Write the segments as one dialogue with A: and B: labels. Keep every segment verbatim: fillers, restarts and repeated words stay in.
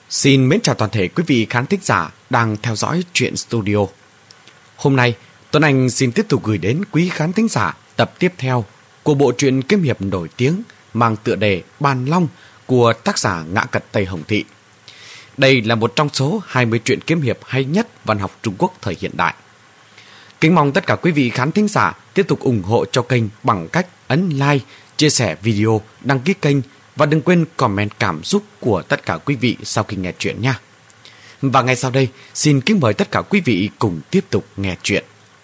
A: Xin mến chào toàn thể quý vị khán thính giả đang theo dõi Truyện Studio. Hôm nay, Tuấn Anh xin tiếp tục gửi đến quý khán thính giả tập tiếp theo của bộ truyện kiếm hiệp nổi tiếng mang tựa đề Bàn Long của tác giả Ngã Cật Tây Hồng Thị. Đây là một trong số hai mươi truyện kiếm hiệp hay nhất văn học Trung Quốc thời hiện đại. Kính mong tất cả quý vị khán thính giả tiếp tục ủng hộ cho kênh bằng cách ấn like, chia sẻ video, đăng ký kênh và đừng quên comment cảm xúc của tất cả quý vị sau khi nghe chuyện nha. Và ngay sau đây, xin kính mời tất cả quý vị cùng tiếp tục nghe chuyện.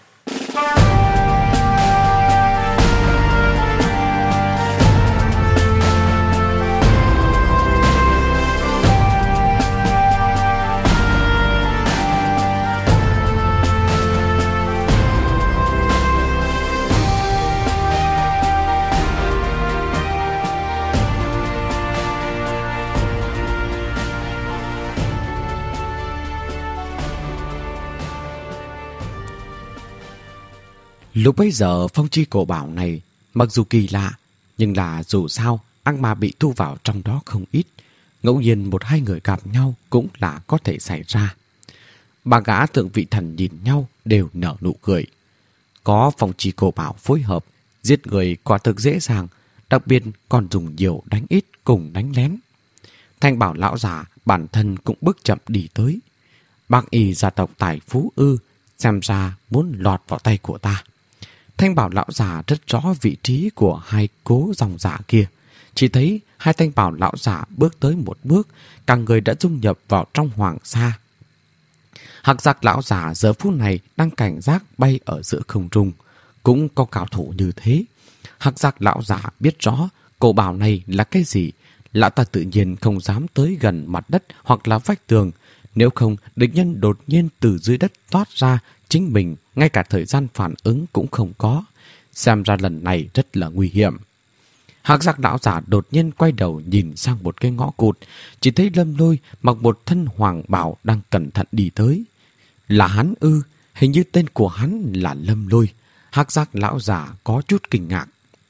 A: Lúc bấy giờ phong chi cổ bảo này mặc dù kỳ lạ, nhưng là dù sao ác ma bị thu vào trong đó không ít. Ngẫu nhiên một hai người gặp nhau cũng là có thể xảy ra. Ba gã thượng vị thần nhìn nhau đều nở nụ cười. Có phong chi cổ bảo phối hợp, giết người quả thực dễ dàng, đặc biệt còn dùng nhiều đánh ít cùng đánh lén. Thanh bảo lão già bản thân cũng bước chậm đi tới. Bác y gia tộc tài phú ư, xem ra muốn lọt vào tay của ta. Thanh bảo lão già rất rõ vị trí của hai cố dòng giả kia. Chỉ thấy hai thanh bảo lão già bước tới một bước, cả người đã dung nhập vào trong hoàng sa. Hắc giác lão già giờ phút này đang cảnh giác bay ở giữa không trung. Cũng có cao thủ như thế. Hắc giác lão già biết rõ cổ bảo này là cái gì. Lão ta tự nhiên không dám tới gần mặt đất hoặc là vách tường. Nếu không, địch nhân đột nhiên từ dưới đất toát ra, chính mình ngay cả thời gian phản ứng cũng không có. Xem ra lần này rất là nguy hiểm. Hắc giác lão giả đột nhiên quay đầu nhìn sang một cái ngõ cụt, chỉ thấy Lâm Lôi mặc một thân hoàng bào đang cẩn thận đi tới. Là hắn ư? Hình như tên của hắn là Lâm Lôi. Hắc giác lão giả có chút kinh ngạc.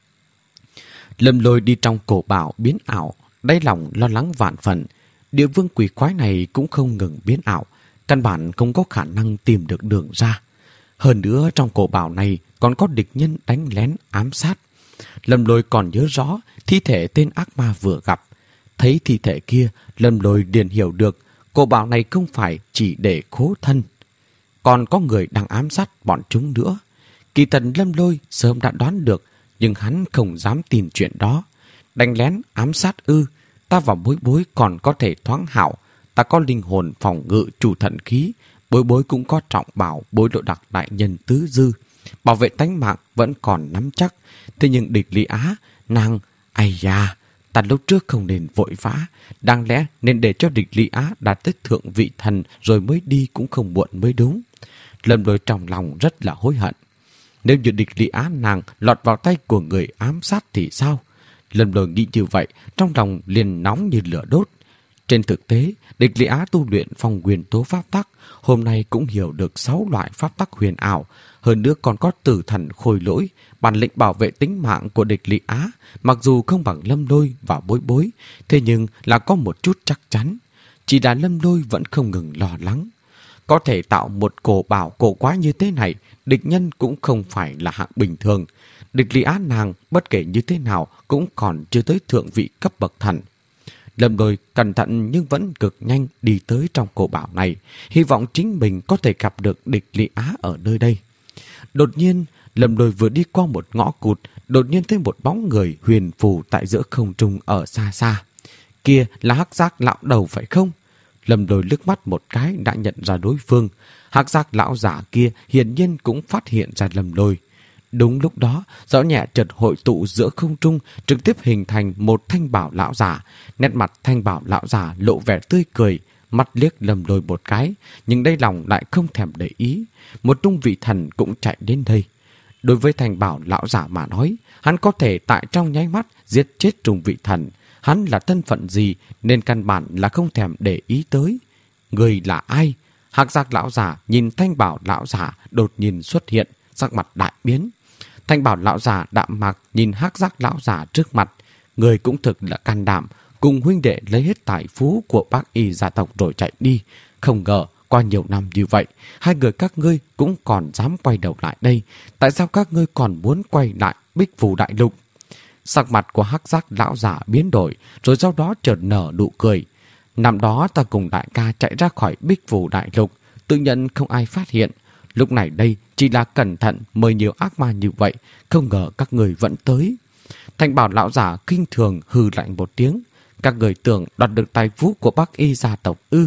A: Lâm Lôi đi trong cổ bảo biến ảo, đáy lòng lo lắng vạn phần. Địa vương quỷ quái này cũng không ngừng biến ảo, căn bản không có khả năng tìm được đường ra. Hơn nữa trong cổ bảo này còn có địch nhân đánh lén ám sát. Lâm Lôi còn nhớ rõ thi thể tên ác ma vừa gặp. Thấy thi thể kia, Lâm Lôi liền hiểu được cổ bảo này không phải chỉ để khố thân. Còn có người đang ám sát bọn chúng nữa. Kỳ tần Lâm Lôi sớm đã đoán được, nhưng hắn không dám tin chuyện đó. Đánh lén ám sát ư? Ta và Bối Bối còn có thể thoáng hảo. Ta có linh hồn phòng ngự chủ thần khí. Bối Bối cũng có trọng bảo bối độ đặc đại nhân tứ dư. Bảo vệ tánh mạng vẫn còn nắm chắc. Thế nhưng địch Lý Á, nàng... Ây da, ta lúc trước không nên vội vã. Đáng lẽ nên để cho địch Lý Á đạt tới thượng vị thần rồi mới đi cũng không muộn mới đúng. Lâm Lôi trong lòng rất là hối hận. Nếu như địch Lý Á nàng lọt vào tay của người ám sát thì sao? Lâm Lôi nghĩ như vậy, trong lòng liền nóng như lửa đốt. Trên thực tế, địch Lý Á tu luyện phong nguyên tố pháp tắc, hôm nay cũng hiểu được sáu loại pháp tắc huyền ảo, hơn nữa còn có tử thần khôi lỗi, bản lĩnh bảo vệ tính mạng của địch Lý Á, mặc dù không bằng Lâm Lôi và Bối Bối, thế nhưng là có một chút chắc chắn. Chỉ là Lâm Lôi vẫn không ngừng lo lắng. Có thể tạo một cổ bảo cổ quái như thế này, địch nhân cũng không phải là hạng bình thường. Địch Lý Á nàng bất kể như thế nào cũng còn chưa tới thượng vị cấp bậc thần. Lâm Lôi cẩn thận nhưng vẫn cực nhanh đi tới trong cổ bảo này, hy vọng chính mình có thể gặp được địch Lý Á ở nơi đây. Đột nhiên, Lâm Lôi vừa đi qua một ngõ cụt, đột nhiên thấy một bóng người huyền phù tại giữa không trung ở xa xa. Kia là Hắc giác lão đầu phải không? Lâm Lôi liếc mắt một cái đã nhận ra đối phương. Hắc giác lão giả kia hiển nhiên cũng phát hiện ra Lâm Lôi. Đúng lúc đó, gió nhẹ chợt hội tụ giữa không trung, trực tiếp hình thành một thanh bảo lão giả. Nét mặt thanh bảo lão giả lộ vẻ tươi cười, mắt liếc Lâm Lôi một cái, nhưng đây lòng lại không thèm để ý. Một trung vị thần cũng chạy đến đây. Đối với thanh bảo lão giả mà nói, hắn có thể tại trong nháy mắt giết chết trung vị thần. Hắn là thân phận gì nên căn bản là không thèm để ý tới. Người là ai? Hắc giác lão giả nhìn thanh bảo lão giả đột nhiên xuất hiện, sắc mặt đại biến. Thanh bảo lão giả đạm mạc nhìn hắc giác lão giả trước mặt. Người cũng thực là can đảm, cùng huynh đệ lấy hết tài phú của bác y gia tộc rồi chạy đi. Không ngờ qua nhiều năm như vậy, hai người các ngươi cũng còn dám quay đầu lại đây. Tại sao các ngươi còn muốn quay lại Bích Phù Đại Lục? Sắc mặt của Hắc Giác lão giả biến đổi, rồi sau đó chợt nở nụ cười. Năm đó ta cùng đại ca chạy ra khỏi Bích Phù Đại Lục, tự nhận không ai phát hiện. Lúc này đây chỉ là cẩn thận mời nhiều ác ma như vậy, không ngờ các người vẫn tới. Thanh Bảo lão giả kinh thường hừ lạnh một tiếng. Các người tưởng đoạt được tài phú của bác y gia tộc ư?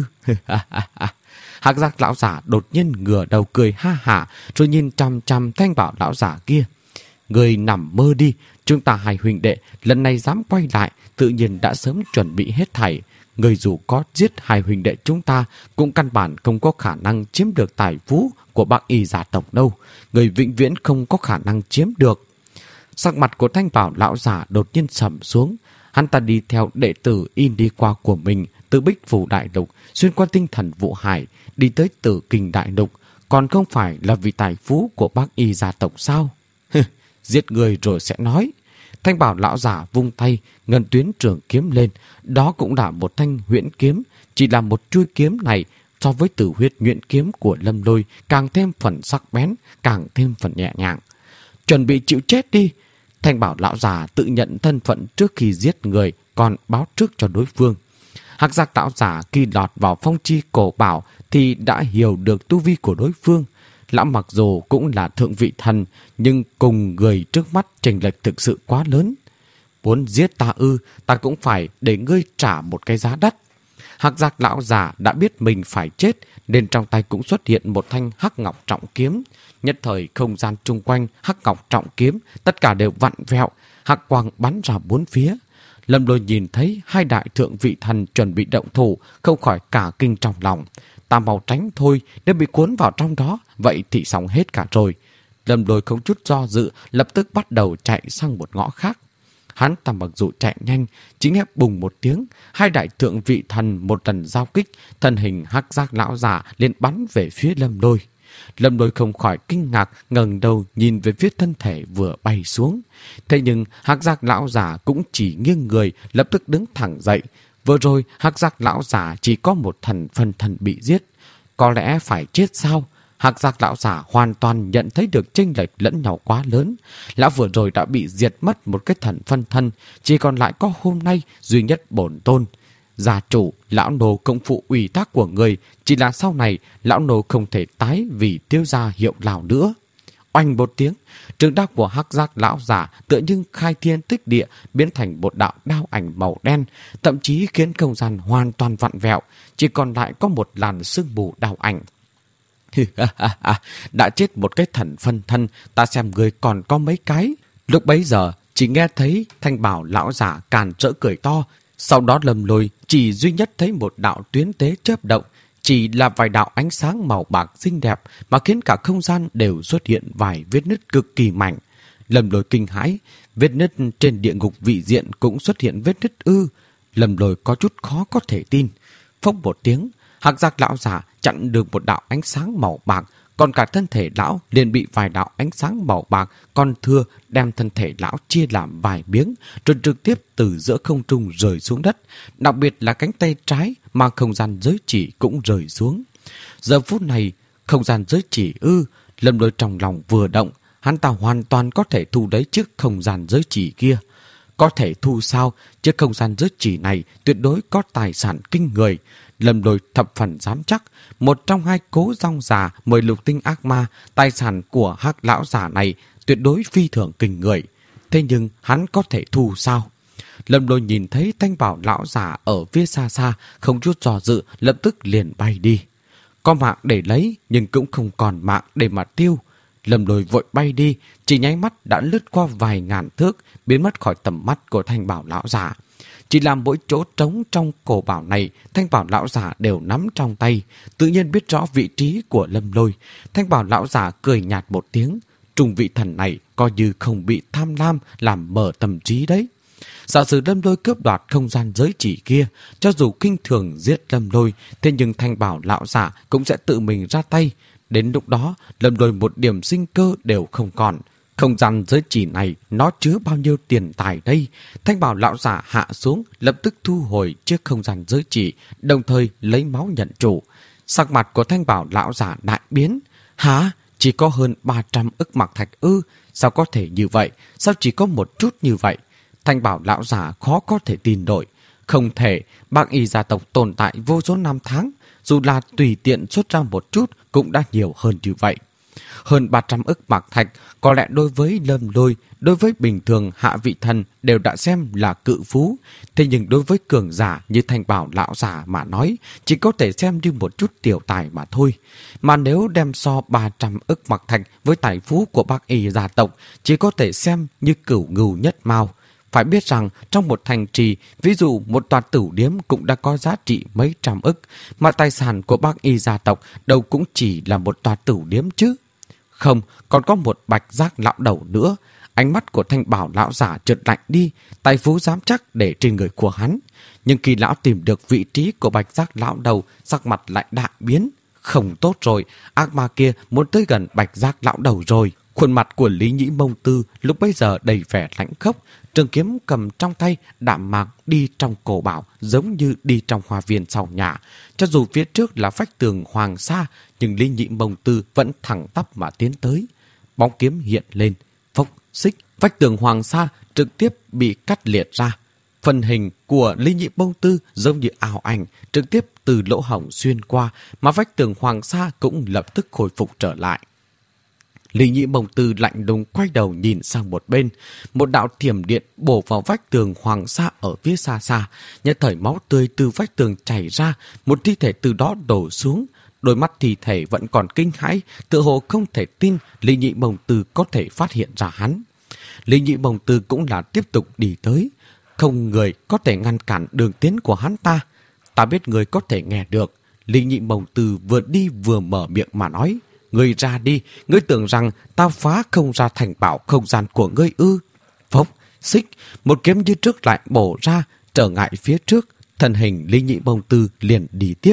A: Hắc Giác lão giả đột nhiên ngửa đầu cười ha hả, rồi nhìn chằm chằm Thanh Bảo lão giả kia. Người nằm mơ đi, chúng ta hai huynh đệ lần này dám quay lại, tự nhiên đã sớm chuẩn bị hết thảy. Người dù có giết hai huynh đệ chúng ta, cũng căn bản không có khả năng chiếm được tài phú của bác y gia tộc đâu. Người vĩnh viễn không có khả năng chiếm được. Sắc mặt của Thanh Bảo lão giả đột nhiên sầm xuống. Hắn ta đi theo đệ tử in đi qua của mình, từ Bích Phù Đại Lục xuyên qua Tinh Thần Vũ Hải đi tới Tử Kinh Đại Lục, còn không phải là vì tài phú của bác y gia tộc sao? Giết người rồi sẽ nói. Thanh Bảo lão giả vung tay, ngân tuyến trường kiếm lên. Đó cũng là một thanh huyễn kiếm, chỉ là một chuôi kiếm này so với tử huyết nhuyễn kiếm của Lâm Lôi càng thêm phần sắc bén, càng thêm phần nhẹ nhàng. Chuẩn bị chịu chết đi. Thanh Bảo lão giả tự nhận thân phận trước khi giết người, còn báo trước cho đối phương. Hắc Giác lão giả khi lọt vào phong chi cổ bảo thì đã hiểu được tu vi của đối phương. Lão mặc dù cũng là thượng vị thần, nhưng cùng người trước mắt chênh lệch thực sự quá lớn. Muốn giết ta ư, ta cũng phải để ngươi trả một cái giá đắt. Hắc Giác lão giả đã biết mình phải chết, nên trong tay cũng xuất hiện một thanh hắc ngọc trọng kiếm. Nhất thời không gian chung quanh hắc ngọc trọng kiếm tất cả đều vặn vẹo, hắc quang bắn ra bốn phía. Lâm Lôi nhìn thấy hai đại thượng vị thần chuẩn bị động thủ, không khỏi cả kinh trong lòng. Ta mau tránh thôi, nếu bị cuốn vào trong đó, vậy thì xong hết cả rồi. Lâm Lôi không chút do dự, lập tức bắt đầu chạy sang một ngõ khác. Hắn ta mặc dù chạy nhanh, chỉ nghe bùng một tiếng, hai đại thượng vị thần một lần giao kích, thân hình Hắc Giác lão giả liền bắn về phía Lâm Lôi. Lâm Lôi không khỏi kinh ngạc, ngẩng đầu nhìn về phía thân thể vừa bay xuống. Thế nhưng Hắc Giác lão giả cũng chỉ nghiêng người, lập tức đứng thẳng dậy. Vừa rồi Hắc Giác lão giả chỉ có một thần phân thân bị giết, có lẽ phải chết sao? Hắc Giác lão giả hoàn toàn nhận thấy được chênh lệch lẫn nhau quá lớn. Lão vừa rồi đã bị diệt mất một cái thần phân thân, chỉ còn lại có hôm nay duy nhất bổn tôn. Gia chủ, lão nô công phụ ủy thác của người, chỉ là sau này lão nô không thể tái vì tiêu gia hiệu lão nữa. Oanh một tiếng, trường đao của Hắc Giác lão giả tựa như khai thiên tích địa, biến thành một đạo đao ảnh màu đen, thậm chí khiến không gian hoàn toàn vặn vẹo, chỉ còn lại có một làn sương mù đao ảnh. Đã chết một cái thần phân thân, ta xem người còn có mấy cái. Lúc bấy giờ chỉ nghe thấy Thanh Bảo lão giả càn rỡ cười to. Sau đó Lâm Lôi chỉ duy nhất thấy một đạo tuyến tế chớp động, chỉ là vài đạo ánh sáng màu bạc xinh đẹp mà khiến cả không gian đều xuất hiện vài vết nứt cực kỳ mạnh. Lâm Lôi kinh hãi, vết nứt trên địa ngục vị diện cũng xuất hiện vết nứt ư? Lâm Lôi có chút khó có thể tin. Phốc một tiếng, Hắc Giác lão giả chặn được một đạo ánh sáng màu bạc, còn cả thân thể lão liền bị vài đạo ánh sáng màu bạc còn thưa đem thân thể lão chia làm vài miếng, rồi trực tiếp từ giữa không trung rơi xuống đất. Đặc biệt là cánh tay trái mà không gian giới chỉ cũng rơi xuống. Giờ phút này, không gian giới chỉ ư? Lâm Lôi trong lòng vừa động, hắn ta hoàn toàn có thể thu lấy chiếc không gian giới chỉ kia. Có thể thu sao? Chiếc không gian giới chỉ này tuyệt đối có tài sản kinh người. Lâm Lôi thập phần dám chắc, một trong hai cố rong già mười lục tinh ác ma, tài sản của Hắc lão giả này tuyệt đối phi thường kinh người. Thế nhưng hắn có thể thu sao? Lâm Lôi nhìn thấy Thanh Bảo lão giả ở phía xa xa, không chút do dự, lập tức liền bay đi. Có mạng để lấy, nhưng cũng không còn mạng để mà tiêu. Lâm Lôi vội bay đi, chỉ nháy mắt đã lướt qua vài ngàn thước, biến mất khỏi tầm mắt của Thanh Bảo lão giả. Chỉ làm mỗi chỗ trống trong cổ bảo này, Thanh Bảo lão giả đều nắm trong tay, tự nhiên biết rõ vị trí của Lâm Lôi. Thanh Bảo lão giả cười nhạt một tiếng, trùng vị thần này coi như không bị tham lam làm mở tâm trí đấy. Giả sử Lâm Lôi cướp đoạt không gian giới chỉ kia, cho dù kinh thường giết Lâm Lôi, thế nhưng Thanh Bảo lão giả cũng sẽ tự mình ra tay. Đến lúc đó, Lâm Lôi một điểm sinh cơ đều không còn. Không gian giới chỉ này nó chứa bao nhiêu tiền tài đây? Thanh Bảo lão giả hạ xuống, lập tức thu hồi chiếc không gian giới chỉ, đồng thời lấy máu nhận chủ. Sắc mặt của Thanh Bảo lão giả đại biến. Hả? Chỉ có hơn ba trăm ức mặc thạch ư? Sao có thể như vậy? Sao chỉ có một chút như vậy? Thanh Bảo lão giả khó có thể tin nổi. Không thể, Bác Y gia tộc tồn tại vô số năm tháng, dù là tùy tiện xuất ra một chút cũng đã nhiều hơn như vậy. Hơn ba trăm ức bạc thạch, có lẽ đối với Lâm Lôi, đối với bình thường hạ vị thần đều đã xem là cự phú. Thế nhưng đối với cường giả như Thanh Bảo lão giả mà nói, chỉ có thể xem như một chút tiểu tài mà thôi. Mà nếu đem so ba trăm ức bạc thạch với tài phú của Bác Y gia tộc, chỉ có thể xem như cửu ngưu nhất mao. Phải biết rằng trong một thành trì, ví dụ một tòa tửu điếm cũng đã có giá trị mấy trăm ức, mà tài sản của Bác Y gia tộc đâu cũng chỉ là một tòa tửu điếm chứ. Không, còn có một bạch giác lão đầu nữa. Ánh mắt của Thanh Bảo lão giả chợt lạnh đi, tài phú dám chắc để trên người của hắn. Nhưng khi lão tìm được vị trí của bạch giác lão đầu, sắc mặt lại đại biến. Không tốt rồi, ác ma kia muốn tới gần bạch giác lão đầu rồi. Khuôn mặt của Lý Nhĩ Mông Tư lúc bấy giờ đầy vẻ lãnh khốc, trường kiếm cầm trong tay, đạm mạc đi trong cổ bảo giống như đi trong hoa viên sau nhà. Cho dù phía trước là vách tường hoàng sa, nhưng Lý Nhĩ Mông Tư vẫn thẳng tắp mà tiến tới. Bóng kiếm hiện lên, phốc xích, vách tường hoàng sa trực tiếp bị cắt liệt ra. Phần hình của Lý Nhĩ Mông Tư giống như ảo ảnh, trực tiếp từ lỗ hổng xuyên qua, mà vách tường hoàng sa cũng lập tức khôi phục trở lại. Lý Nhĩ Mông Tư lạnh lùng quay đầu nhìn sang một bên, một đạo thiểm điện bổ vào vách tường hoàng sa ở phía xa xa, nhất thời máu tươi từ vách tường chảy ra, một thi thể từ đó đổ xuống. Đôi mắt thi thể vẫn còn kinh hãi, tựa hồ không thể tin Lý Nhĩ Mông Tư có thể phát hiện ra hắn. Lý Nhĩ Mông Tư cũng là tiếp tục đi tới, không người có thể ngăn cản đường tiến của hắn ta. Ta biết người có thể nghe được. Lý Nhĩ Mông Tư vừa đi vừa mở miệng mà nói. Ngươi ra đi, ngươi tưởng rằng ta phá không ra thành bảo không gian của ngươi ư? Phốc, xích, một kiếm như trước lại bổ ra, trở ngại phía trước, thân hình Lý Nhĩ Mông Tư liền đi tiếp.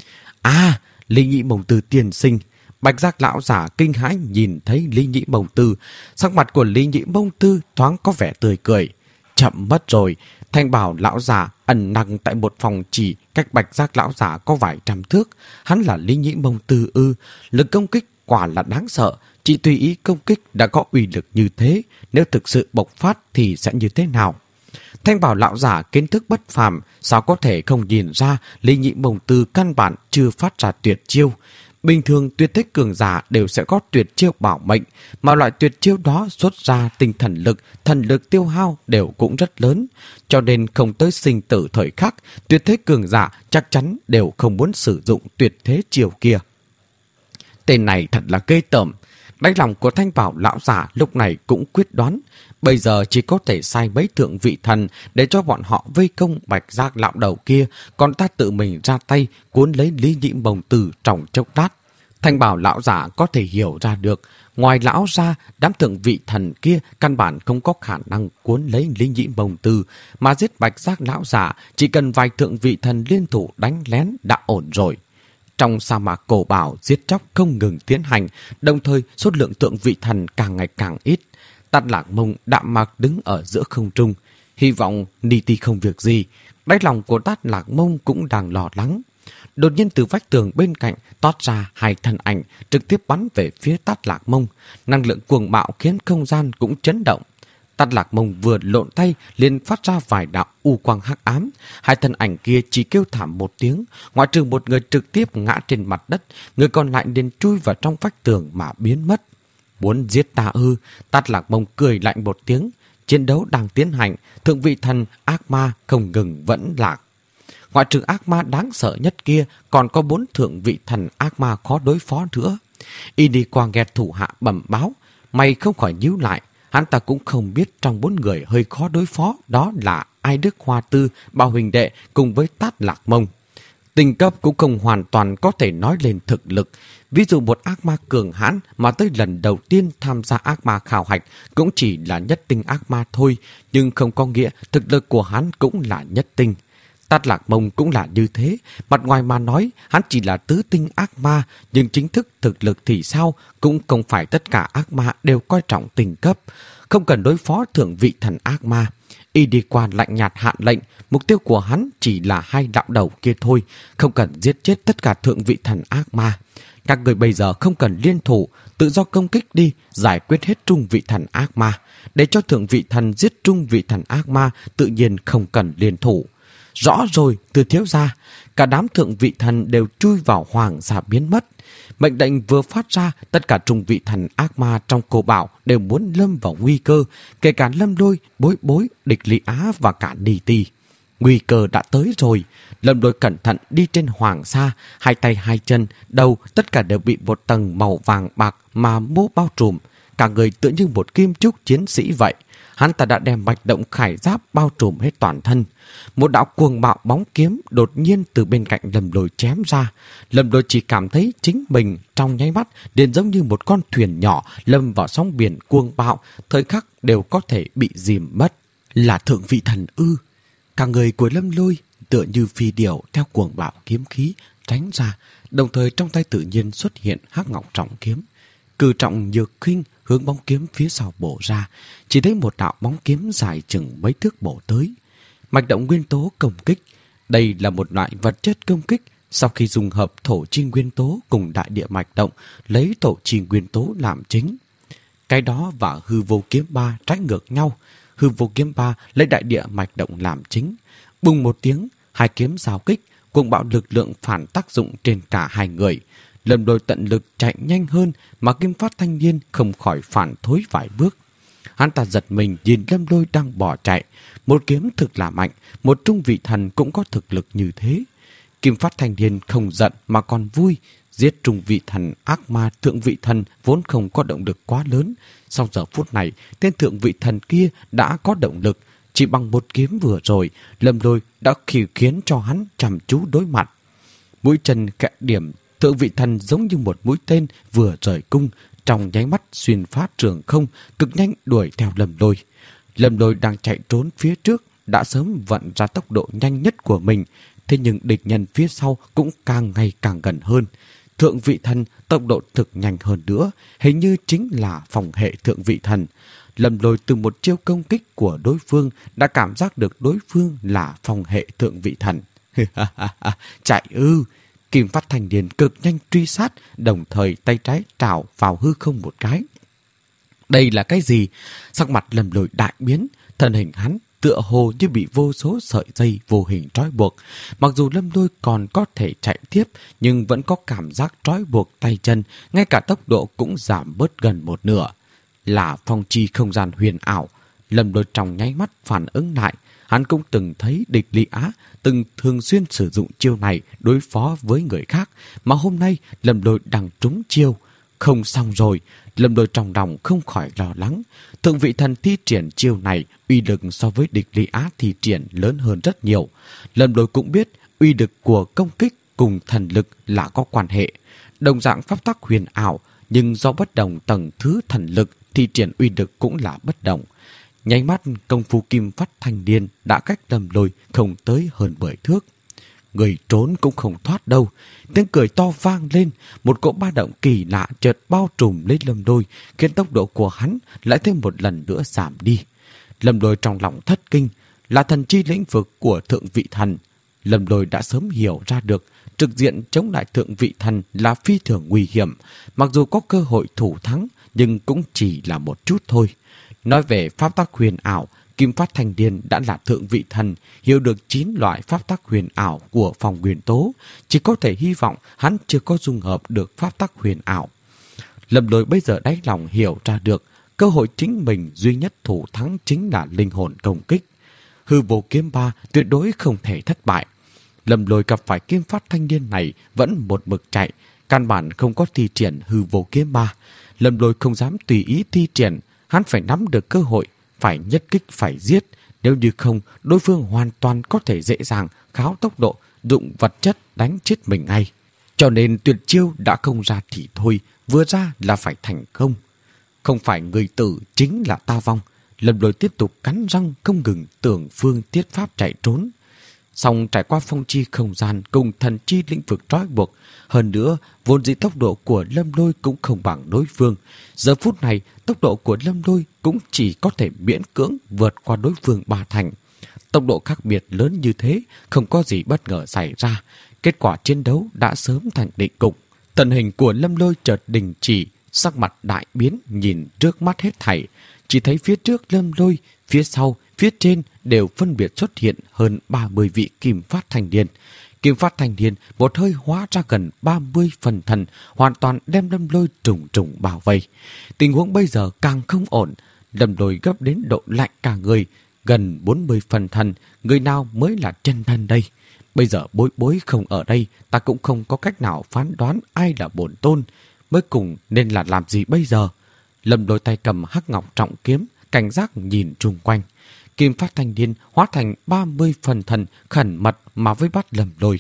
A: À, Lý Nhĩ Mông Tư tiên sinh. Bạch giác lão giả kinh hãi nhìn thấy Lý Nhĩ Mông Tư, sắc mặt của Lý Nhĩ Mông Tư thoáng có vẻ tươi cười. Chậm mất rồi, Thanh Bảo lão giả ẩn nặc tại một phòng chỉ cách Bạch giác lão giả có vài trăm thước. Hắn là Lý Nhĩ Mông Tư ư? Lực công kích quả là đáng sợ, chỉ tùy ý công kích đã có uy lực như thế, nếu thực sự bộc phát thì sẽ như thế nào? Thanh Bảo lão giả kiến thức bất phàm, sao có thể không nhìn ra Lý Nhĩ Mông Tư căn bản chưa phát ra tuyệt chiêu. Bình thường tuyệt thế cường giả đều sẽ có tuyệt chiêu bảo mệnh, mà loại tuyệt chiêu đó xuất ra tinh thần lực, thần lực tiêu hao đều cũng rất lớn, cho nên không tới sinh tử thời khắc, tuyệt thế cường giả chắc chắn đều không muốn sử dụng tuyệt thế chiêu kia. Tên này thật là ghê tởm. Đáy lòng của Thanh Bảo lão giả lúc này cũng quyết đoán, bây giờ chỉ có thể sai mấy thượng vị thần để cho bọn họ vây công bạch giác lão đầu kia, còn ta tự mình ra tay cuốn lấy Lý Nhĩ Mông Tư trong chốc lát. Thanh Bảo lão giả có thể hiểu ra được, ngoài lão ra, đám thượng vị thần kia căn bản không có khả năng cuốn lấy Lý Nhĩ Mông Tư, mà giết bạch giác lão giả chỉ cần vài thượng vị thần liên thủ đánh lén đã ổn rồi. Trong sa mạc cổ bảo giết chóc không ngừng tiến hành, đồng thời số lượng thượng vị thần càng ngày càng ít. Tát Lạc Mông đạm mạc đứng ở giữa không trung, hy vọng ni ti không việc gì. Đáy lòng của Tát Lạc Mông cũng đang lo lắng. Đột nhiên từ vách tường bên cạnh toát ra hai thân ảnh trực tiếp bắn về phía Tát Lạc Mông. Năng lượng cuồng bạo khiến không gian cũng chấn động. Tát Lạc Mông vừa lộn tay liền phát ra vài đạo u quang hắc ám. Hai thân ảnh kia chỉ kêu thảm một tiếng, ngoại trừ một người trực tiếp ngã trên mặt đất, người còn lại liền chui vào trong vách tường mà biến mất. Muốn giết ta ư? Tát Lạc Mông cười lạnh một tiếng. Chiến đấu đang tiến hành, thượng vị thần ác ma không ngừng vẫn lạc. Ngoại trừ ác ma đáng sợ nhất kia, còn có bốn thượng vị thần ác ma khó đối phó nữa. Y đi qua nghe thủ hạ bẩm báo, mày không khỏi nhíu lại. Hắn ta cũng không biết trong bốn người hơi khó đối phó đó là Ai Đức Hoa Tư, Bao Huỳnh Đệ cùng với Tát Lạc Mông. Tình cấp cũng không hoàn toàn có thể nói lên thực lực. Ví dụ một ác ma cường hãn mà tới lần đầu tiên tham gia ác ma khảo hạch cũng chỉ là nhất tinh ác ma thôi, nhưng không có nghĩa thực lực của hắn cũng là nhất tinh. Tát Lạc Mông cũng là như thế, mặt ngoài mà nói hắn chỉ là tứ tinh ác ma, nhưng chính thức thực lực thì sao, cũng không phải tất cả ác ma đều coi trọng tinh cấp, không cần đối phó thượng vị thần ác ma. Y đi qua lạnh nhạt hạn lệnh, mục tiêu của hắn chỉ là hai đạo đầu kia thôi, không cần giết chết tất cả thượng vị thần ác ma. Các người bây giờ không cần liên thủ, tự do công kích đi, giải quyết hết trung vị thần ác ma. Để cho thượng vị thần giết trung vị thần ác ma, tự nhiên không cần liên thủ. Rõ rồi, từ thiếu gia, cả đám thượng vị thần đều chui vào hoàng gia biến mất. Mệnh lệnh vừa phát ra, tất cả trung vị thần ác ma trong Cô Bảo đều muốn lâm vào nguy cơ, kể cả Lâm Lôi, Bối Bối, Địch Lý Á và cả Nì Tì. Nguy cơ đã tới rồi. Lâm Lôi cẩn thận đi trên hoàng sa, hai tay hai chân, đầu tất cả đều bị một tầng màu vàng bạc mà mô bao trùm. Cả người tựa như một kim trúc chiến sĩ vậy. Hắn ta đã đem bạch động khải giáp bao trùm hết toàn thân. Một đạo cuồng bạo bóng kiếm đột nhiên từ bên cạnh Lâm Lôi chém ra. Lâm Lôi chỉ cảm thấy chính mình trong nháy mắt liền giống như một con thuyền nhỏ lâm vào sóng biển cuồng bạo, thời khắc đều có thể bị dìm mất. Là thượng vị thần ư? Cả người của Lâm Lôi tựa như phi điểu theo cuồng bạo kiếm khí tránh ra, đồng thời trong tay tự nhiên xuất hiện hắc ngọc trọng kiếm. Cử trọng nhược khinh hướng bóng kiếm phía sau bổ ra, chỉ thấy một đạo bóng kiếm dài chừng mấy thước bổ tới. Mạch động nguyên tố công kích. Đây là một loại vật chất công kích sau khi dùng hợp thổ chi nguyên tố cùng đại địa mạch động, lấy thổ chi nguyên tố làm chính. Cái đó và hư vô kiếm ba trái ngược nhau. Hư vô kiếm ba lấy đại địa mạch động làm chính. Bùng một tiếng, hai kiếm giao kích, cuồng bạo lực lượng phản tác dụng trên cả hai người. Lâm Lôi tận lực chạy nhanh hơn mà Kim Phát thanh niên không khỏi phản thối vài bước. Hắn ta giật mình nhìn Lâm Lôi đang bỏ chạy. Một kiếm thực là mạnh, một trung vị thần cũng có thực lực như thế. Kim Phát thanh niên không giận mà còn vui. Giết trung vị thần ác ma thượng vị thần vốn không có động lực quá lớn. Sau giờ phút này, tên thượng vị thần kia đã có động lực. Chỉ bằng một kiếm vừa rồi, Lâm Lôi đã khi khiến cho hắn chăm chú đối mặt. Mũi chân kẹ điểm, thượng vị thần giống như một mũi tên vừa rời cung, trong nháy mắt xuyên phá trường không, cực nhanh đuổi theo Lâm Lôi. Lâm Lôi đang chạy trốn phía trước, đã sớm vận ra tốc độ nhanh nhất của mình, thế nhưng địch nhân phía sau cũng càng ngày càng gần hơn. Thượng vị thần tốc độ thực nhanh hơn nữa, hình như chính là phòng hệ thượng vị thần. Lâm Lôi từ một chiêu công kích của đối phương đã cảm giác được đối phương là phòng hệ thượng vị thần. Chạy ư! Kim Phát thanh niên cực nhanh truy sát, đồng thời tay trái trào vào hư không một cái. Đây là cái gì? Sắc mặt Lâm Lôi đại biến, thân hình hắn tựa hồ như bị vô số sợi dây vô hình trói buộc. Mặc dù Lâm Lôi còn có thể chạy tiếp, nhưng vẫn có cảm giác trói buộc tay chân, ngay cả tốc độ cũng giảm bớt gần một nửa. Là phong chi không gian huyền ảo. Lâm Lôi trong nháy mắt phản ứng lại. Hắn cũng từng thấy Địch Lý Á từng thường xuyên sử dụng chiêu này đối phó với người khác, mà hôm nay Lâm Lôi đang trúng chiêu. Không xong rồi, Lâm Lôi trong lòng không khỏi lo lắng. Thượng vị thần thi triển chiêu này uy lực so với Địch Lý Á thi triển lớn hơn rất nhiều. Lâm Lôi cũng biết uy lực của công kích cùng thần lực là có quan hệ. Đồng dạng pháp tắc huyền ảo, nhưng do bất đồng tầng thứ thần lực, thi triển uy lực cũng là bất đồng. Nháy mắt công phu Kim Phát thanh niên đã cách Lâm Lôi không tới hơn mười thước. Người trốn cũng không thoát đâu. Tiếng cười to vang lên, một cỗ ba động kỳ lạ chợt bao trùm lấy Lâm Lôi, khiến tốc độ của hắn lại thêm một lần nữa giảm đi. Lâm Lôi trong lòng thất kinh, là thần chi lĩnh vực của thượng vị thần. Lâm Lôi đã sớm hiểu ra được trực diện chống lại thượng vị thần là phi thường nguy hiểm. Mặc dù có cơ hội thủ thắng, nhưng cũng chỉ là một chút thôi. Nói về pháp tắc huyền ảo, Kim Phát thanh niên đã là thượng vị thần, hiểu được chín loại pháp tắc huyền ảo của phòng nguyên tố. Chỉ có thể hy vọng hắn chưa có dung hợp được pháp tắc huyền ảo. Lâm Lôi bây giờ đáy lòng hiểu ra được, cơ hội chính mình duy nhất thủ thắng chính là linh hồn công kích. Hư vô kiếm ba tuyệt đối không thể thất bại. Lâm Lôi gặp phải Kim Phát thanh niên này vẫn một mực chạy, căn bản không có thi triển hư vô kiếm ba. Lâm Lôi không dám tùy ý thi triển, hắn phải nắm được cơ hội, phải nhất kích phải giết. Nếu như không, đối phương hoàn toàn có thể dễ dàng kháo tốc độ, dụng vật chất đánh chết mình ngay. Cho nên tuyệt chiêu đã không ra thì thôi, vừa ra là phải thành công. Không phải người tử chính là ta vong. Lâm Lôi tiếp tục cắn răng không ngừng tưởng phương tiết pháp chạy trốn. Song trải qua phong chi không gian cùng thần chi lĩnh vực trói buộc, hơn nữa vốn dĩ tốc độ của Lâm Lôi cũng không bằng đối phương. Giờ phút này tốc độ của Lâm Lôi cũng chỉ có thể miễn cưỡng vượt qua đối phương ba thành. Tốc độ khác biệt lớn như thế, không có gì bất ngờ xảy ra. Kết quả chiến đấu đã sớm thành định cục. Thân hình của Lâm Lôi chợt đình chỉ, sắc mặt đại biến nhìn trước mắt hết thảy. Chỉ thấy phía trước Lâm Lôi, phía sau, phía trên đều phân biệt xuất hiện hơn ba mươi vị kim phát thanh niên. Kim phát thanh niên một hơi hóa ra gần ba mươi phần thần, hoàn toàn đem Lâm Lôi trùng trùng bao vây. Tình huống bây giờ càng không ổn, Lâm Lôi gấp đến độ lạnh cả người, gần bốn mươi phần thần, người nào mới là chân thân đây? Bây giờ Bối Bối không ở đây, ta cũng không có cách nào phán đoán ai là bổn tôn. Mới cùng nên là làm gì bây giờ? Lâm Lôi tay cầm hắc ngọc trọng kiếm, cảnh giác nhìn chung quanh. Kim phát thanh niên hóa thành ba mươi phần thần, khẩn mật mà với bắt Lâm Lôi.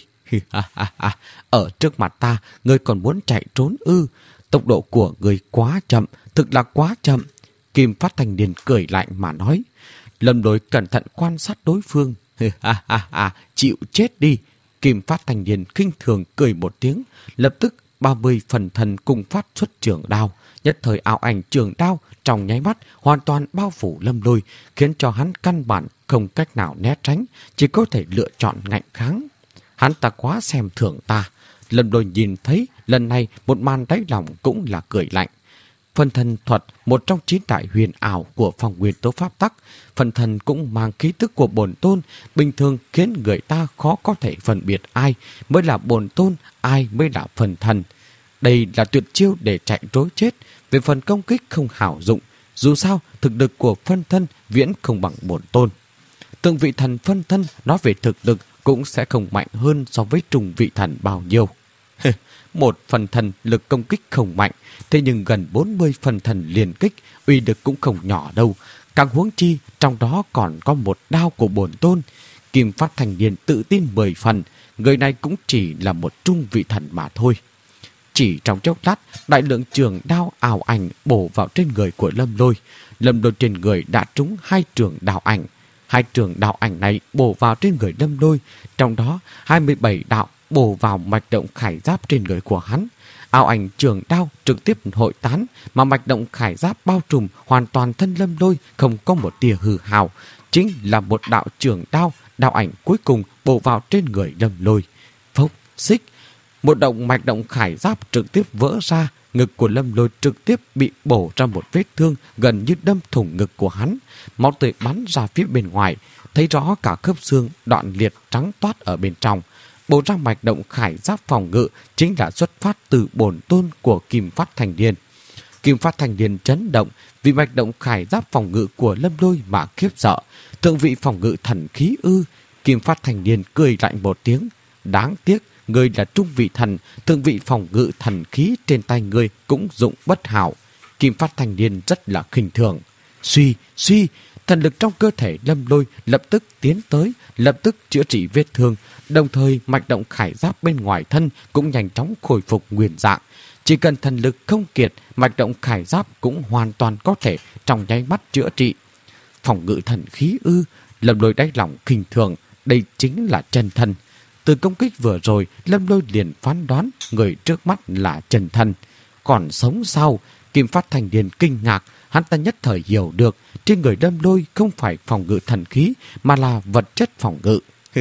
A: Ở trước mặt ta, ngươi còn muốn chạy trốn ư? Tốc độ của ngươi quá chậm, thực là quá chậm. Kim phát thanh niên cười lạnh mà nói. Lâm Lôi cẩn thận quan sát đối phương. Chịu chết đi. Kim phát thanh niên khinh thường cười một tiếng, lập tức ba mươi phần thần cùng phát xuất trường đao. Nhất thời ảo ảnh trường đao trong nháy mắt hoàn toàn bao phủ Lâm Lôi, khiến cho hắn căn bản không cách nào né tránh, chỉ có thể lựa chọn ngạnh kháng. Hắn ta quá xem thường ta. Lâm Lôi nhìn thấy lần này một màn đáy lòng cũng là cười lạnh. Phân thần thuật, một trong chín đại huyền ảo của phòng nguyên tố pháp tắc, phân thần cũng mang khí tức của bổn tôn, bình thường khiến người ta khó có thể phân biệt ai mới là bổn tôn, ai mới là phân thần. Đây là tuyệt chiêu để chạy trối chết. Về phần công kích không hảo dụng, dù sao thực lực của phân thân viễn không bằng bổn tôn. Từng vị thần phân thân nói về thực lực cũng sẽ không mạnh hơn so với trùng vị thần bao nhiêu. Một phần thần lực công kích không mạnh, thế nhưng gần bốn mươi phần thần liền kích, uy lực cũng không nhỏ đâu. Càng huống chi, trong đó còn có một đao của bổn tôn. Kim phát thanh niên tự tin mười phần, người này cũng chỉ là một trung vị thần mà thôi. Chỉ trong chốc lát, đại lượng trường đao ảo ảnh bổ vào trên người của Lâm Lôi. Lâm Lôi trên người đã trúng hai trường đao ảnh. Hai trường đao ảnh này bổ vào trên người Lâm Lôi, trong đó hai mươi bảy đạo bổ vào mạch động khải giáp trên người của hắn. Ảo ảnh trường đao trực tiếp hội tán, mà mạch động khải giáp bao trùm hoàn toàn thân Lâm Lôi, không có một tia hư hào. Chính là một đạo trường đao, đao ảnh cuối cùng bổ vào trên người Lâm Lôi. Phốc, xích. Một động mạch động khải giáp trực tiếp vỡ ra, ngực của Lâm Lôi trực tiếp bị bổ ra một vết thương gần như đâm thủng ngực của hắn. Máu tươi bắn ra phía bên ngoài, thấy rõ cả khớp xương đoạn liệt trắng toát ở bên trong. Bổ ra mạch động khải giáp phòng ngự chính là xuất phát từ bổn tôn của Kim phát thanh niên. Kim phát thanh niên chấn động vì mạch động khải giáp phòng ngự của Lâm Lôi mà khiếp sợ. Thượng vị phòng ngự thần khí ư? Kim phát thanh niên cười lạnh một tiếng. Đáng tiếc, ngươi là trung vị thần, thượng vị phòng ngự thần khí trên tay ngươi cũng dụng bất hảo. Kim phát thanh niên rất là khinh thường. Suy, suy, thần lực trong cơ thể Lâm Lôi lập tức tiến tới, lập tức chữa trị vết thương, đồng thời mạch động khải giáp bên ngoài thân cũng nhanh chóng khôi phục nguyên dạng. Chỉ cần thần lực không kiệt, mạch động khải giáp cũng hoàn toàn có thể trong nháy mắt chữa trị. Phòng ngự thần khí ư? Lâm Lôi đáy lòng khinh thường, đây chính là chân thân. Từ công kích vừa rồi, Lâm Lôi liền phán đoán người trước mắt là chân thân. Còn sống sau, Kim phát thanh niên kinh ngạc, hắn ta nhất thời hiểu được trên người Lâm Lôi không phải phòng ngự thần khí mà là vật chất phòng ngự.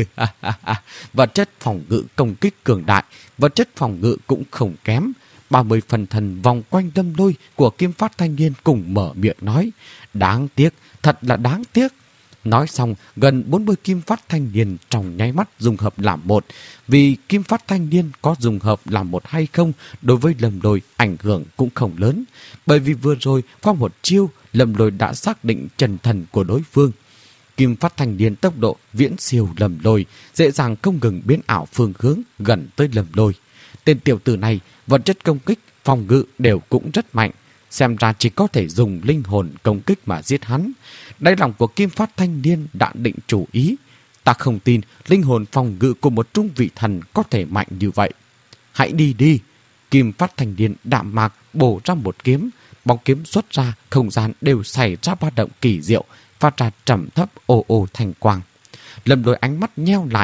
A: Vật chất phòng ngự công kích cường đại, vật chất phòng ngự cũng không kém. ba mươi phần thần vòng quanh Lâm Lôi của Kim phát thanh niên cùng mở miệng nói. Đáng tiếc, thật là đáng tiếc. Nói xong, gần bốn mươi kim phát thanh niên trong nháy mắt dùng hợp làm một. Vì kim phát thanh niên có dùng hợp làm một hay không, đối với Lâm Lôi ảnh hưởng cũng không lớn. Bởi vì vừa rồi, qua một chiêu, Lâm Lôi đã xác định chân thần của đối phương. Kim phát thanh niên tốc độ viễn siêu Lâm Lôi, dễ dàng không ngừng biến ảo phương hướng gần tới Lâm Lôi. Tên tiểu tử này, vật chất công kích, phòng ngự đều cũng rất mạnh. Xem ra chỉ có thể dùng linh hồn công kích mà giết hắn. Đáy lòng của Kim phát thanh niên đã định chủ ý. Ta không tin linh hồn phòng ngự của một trung vị thần có thể mạnh như vậy. Hãy đi đi. Kim phát thanh niên đạm mạc bổ ra một kiếm. Bóng kiếm xuất ra, không gian đều xảy ra ba động kỳ diệu, phát ra trầm thấp ồ ồ thành quang. Lâm Lôi ánh mắt nheo lại,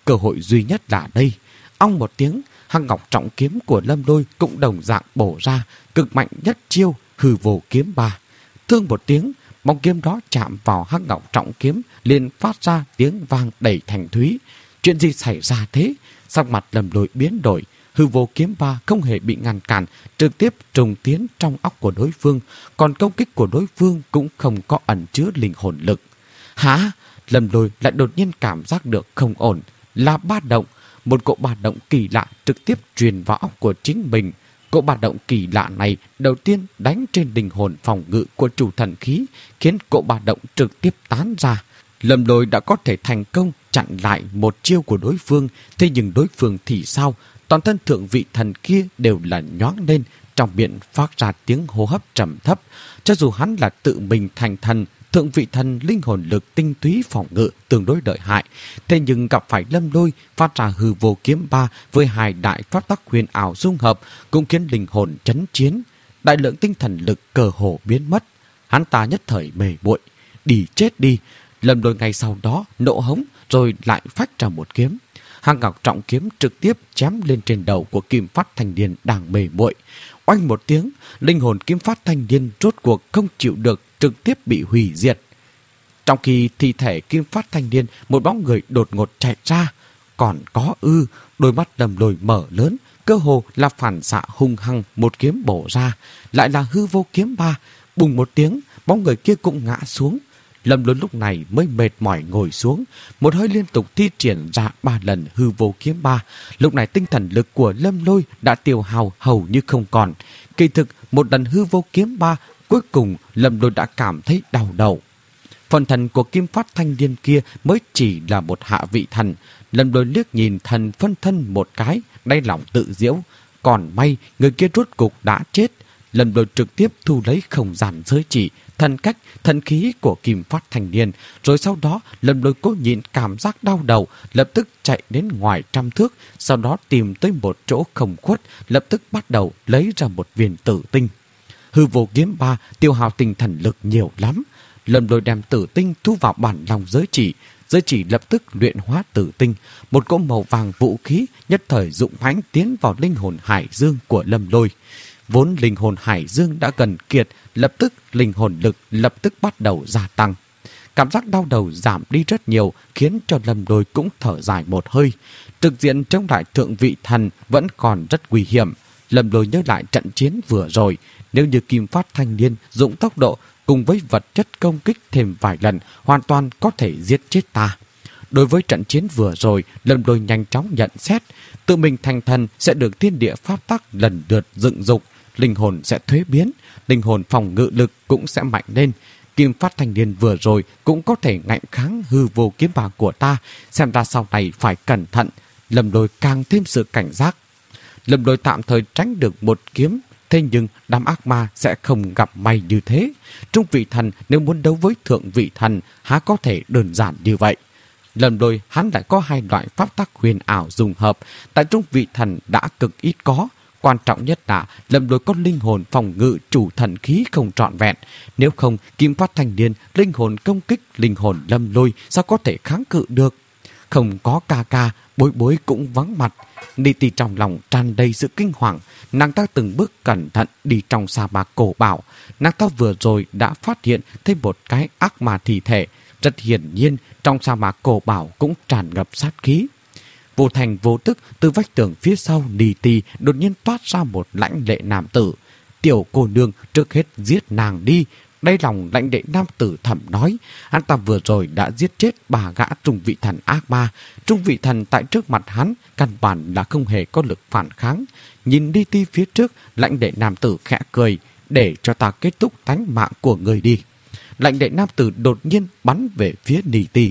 A: cơ hội duy nhất là đây. Ong một tiếng, hắc ngọc trọng kiếm của Lâm Lôi cũng đồng dạng bổ ra, cực mạnh nhất chiêu hư vô kiếm ba. Thương một tiếng, bóng kiếm đó chạm vào hắc ngọc trọng kiếm liền phát ra tiếng vang đầy thành thúy. Chuyện gì xảy ra thế? Sắc mặt Lâm Lôi biến đổi, hư vô kiếm ba không hề bị ngăn cản, trực tiếp trùng tiến trong óc của đối phương, còn công kích của đối phương cũng không có ẩn chứa linh hồn lực. Hả? Lâm Lôi lại đột nhiên cảm giác được không ổn, là ba động. Một cỗ ba động kỳ lạ trực tiếp truyền vào óc của chính mình. Cỗ ba động kỳ lạ này đầu tiên đánh trên linh hồn phòng ngự của chủ thần khí, khiến cỗ ba động trực tiếp tán ra. Lâm Lôi đã có thể thành công chặn lại một chiêu của đối phương, thế nhưng đối phương thì sao? Toàn thân thượng vị thần kia đều là nhoáng lên, trong miệng phát ra tiếng hô hấp trầm thấp. Cho dù hắn là tự mình thành thần, thượng vị thần linh hồn lực tinh túy phòng ngự tương đối lợi hại, thế nhưng gặp phải Lâm Lôi phát ra hư vô kiếm ba với hai đại pháp tắc huyền ảo dung hợp cũng khiến linh hồn chấn chiến, đại lượng tinh thần lực cơ hồ biến mất. Hắn ta nhất thời mê muội, đi chết đi. Lâm Lôi ngay sau đó nộ hống rồi lại phách ra một kiếm. Hắc ngọc trọng kiếm trực tiếp chém lên trên đầu của Kim Phát Thanh Niên đang mê muội. Oanh một tiếng, linh hồn Kim Phát Thanh Niên rốt cuộc không chịu được, trực tiếp bị hủy diệt. Trong khi thi thể Kim Phát Thanh Niên, một bóng người đột ngột chạy ra. Còn có ư, đôi mắt Lâm Lôi mở lớn, cơ hồ là phản xạ hung hăng một kiếm bổ ra, lại là hư vô kiếm ba. Bùng một tiếng, bóng người kia cũng ngã xuống. Lâm Lôi lúc này mới mệt mỏi ngồi xuống, một hơi liên tục thi triển ra ba lần hư vô kiếm ba. Lúc này tinh thần lực của Lâm Lôi đã tiêu hao hầu như không còn. Kỳ thực, một lần hư vô kiếm ba, cuối cùng Lâm Lôi đã cảm thấy đau đầu. Phần thần của Kim Phát Thanh Niên kia mới chỉ là một hạ vị thần. Lâm Lôi liếc nhìn thần phân thân một cái, đáy lòng tự giễu. Còn may, người kia rốt cục đã chết. Lâm Lôi trực tiếp thu lấy không gian giới chỉ, thần cách, thần khí của Kim Phát Thanh Niên, rồi sau đó Lâm Lôi cố nhịn cảm giác đau đầu, lập tức chạy đến ngoài trăm thước, sau đó tìm tới một chỗ không khuất, lập tức bắt đầu lấy ra một viên tử tinh. Hư vô kiếm ba tiêu hao tinh thần lực nhiều lắm. Lâm Lôi đem tử tinh thu vào bản lòng giới chỉ, giới chỉ lập tức luyện hóa tử tinh, một cỗ màu vàng vũ khí nhất thời dụng mãnh tiến vào linh hồn hải dương của Lâm Lôi. Vốn linh hồn hải dương đã gần kiệt, lập tức linh hồn lực lập tức bắt đầu gia tăng. Cảm giác đau đầu giảm đi rất nhiều, khiến cho Lâm Lôi cũng thở dài một hơi. Trực diện chống lại thượng vị thần vẫn còn rất nguy hiểm. Lâm Lôi nhớ lại trận chiến vừa rồi, nếu như Kim Phát Thanh Niên dụng tốc độ cùng với vật chất công kích thêm vài lần, hoàn toàn có thể giết chết ta. Đối với trận chiến vừa rồi, Lâm Lôi nhanh chóng nhận xét, tự mình thành thần sẽ được thiên địa pháp tắc lần lượt dựng dục, linh hồn sẽ thuế biến, linh hồn phòng ngự lực cũng sẽ mạnh lên. Kim Phát Thanh Niên vừa rồi cũng có thể ngạnh kháng hư vô kiếm ba của ta, xem ra sau này phải cẩn thận. Lâm Lôi càng thêm sự cảnh giác. Lâm Lôi tạm thời tránh được một kiếm, thế nhưng đám ác ma sẽ không gặp may như thế. Trung vị thần nếu muốn đấu với thượng vị thần há có thể đơn giản như vậy. Lâm Lôi hắn lại có hai loại pháp tắc huyền ảo dùng hợp, tại trung vị thần đã cực ít có. Quan trọng nhất là Lâm Lôi có linh hồn phòng ngự chủ thần khí không trọn vẹn. Nếu không, Kim Phát Thanh Niên linh hồn công kích linh hồn Lâm Lôi sao có thể kháng cự được. Không có ca ca, Bối Bối cũng vắng mặt. Ni Ti trong lòng tràn đầy sự kinh hoàng. Nàng ta từng bước cẩn thận đi trong sa mạc cổ bảo. Nàng ta vừa rồi đã phát hiện thêm một cái ác ma thi thể. Rất hiển nhiên trong sa mạc cổ bảo cũng tràn ngập sát khí. Vô thành vô tức, từ vách tường phía sau Ni Ti đột nhiên toát ra một lãnh lệ nam tử. Tiểu cô nương, trước hết giết nàng đi. Đây lòng lãnh đệ nam tử thầm nói, hắn ta vừa rồi đã giết chết bà gã trung vị thần ác ma. Trung vị thần tại trước mặt hắn căn bản là không hề có lực phản kháng. Nhìn Ni Ti phía trước, lãnh đệ nam tử khẽ cười, để cho ta kết thúc tánh mạng của người đi. Lãnh đệ nam tử đột nhiên bắn về phía Ni Ti.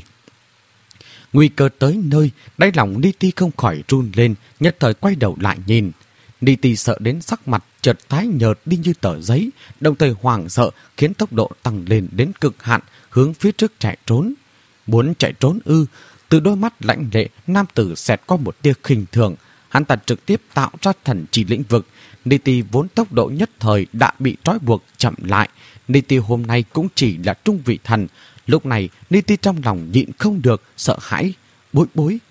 A: Nguy cơ tới nơi, đáy lòng Ni Ti không khỏi run lên, nhất thời quay đầu lại nhìn. Ni Ti sợ đến sắc mặt chợt tái nhợt đi như tờ giấy, đồng thời hoảng sợ khiến tốc độ tăng lên đến cực hạn, hướng phía trước chạy trốn. Muốn chạy trốn ư? Từ đôi mắt lãnh lệ, nam tử xẹt qua một tia khinh thường, hắn ta trực tiếp tạo ra thần chỉ lĩnh vực. Ni Ti vốn tốc độ nhất thời đã bị trói buộc chậm lại. Ni Ti hôm nay cũng chỉ là trung vị thần. Lúc này Ni Ti trong lòng nhịn không được, sợ hãi. Bối Bối,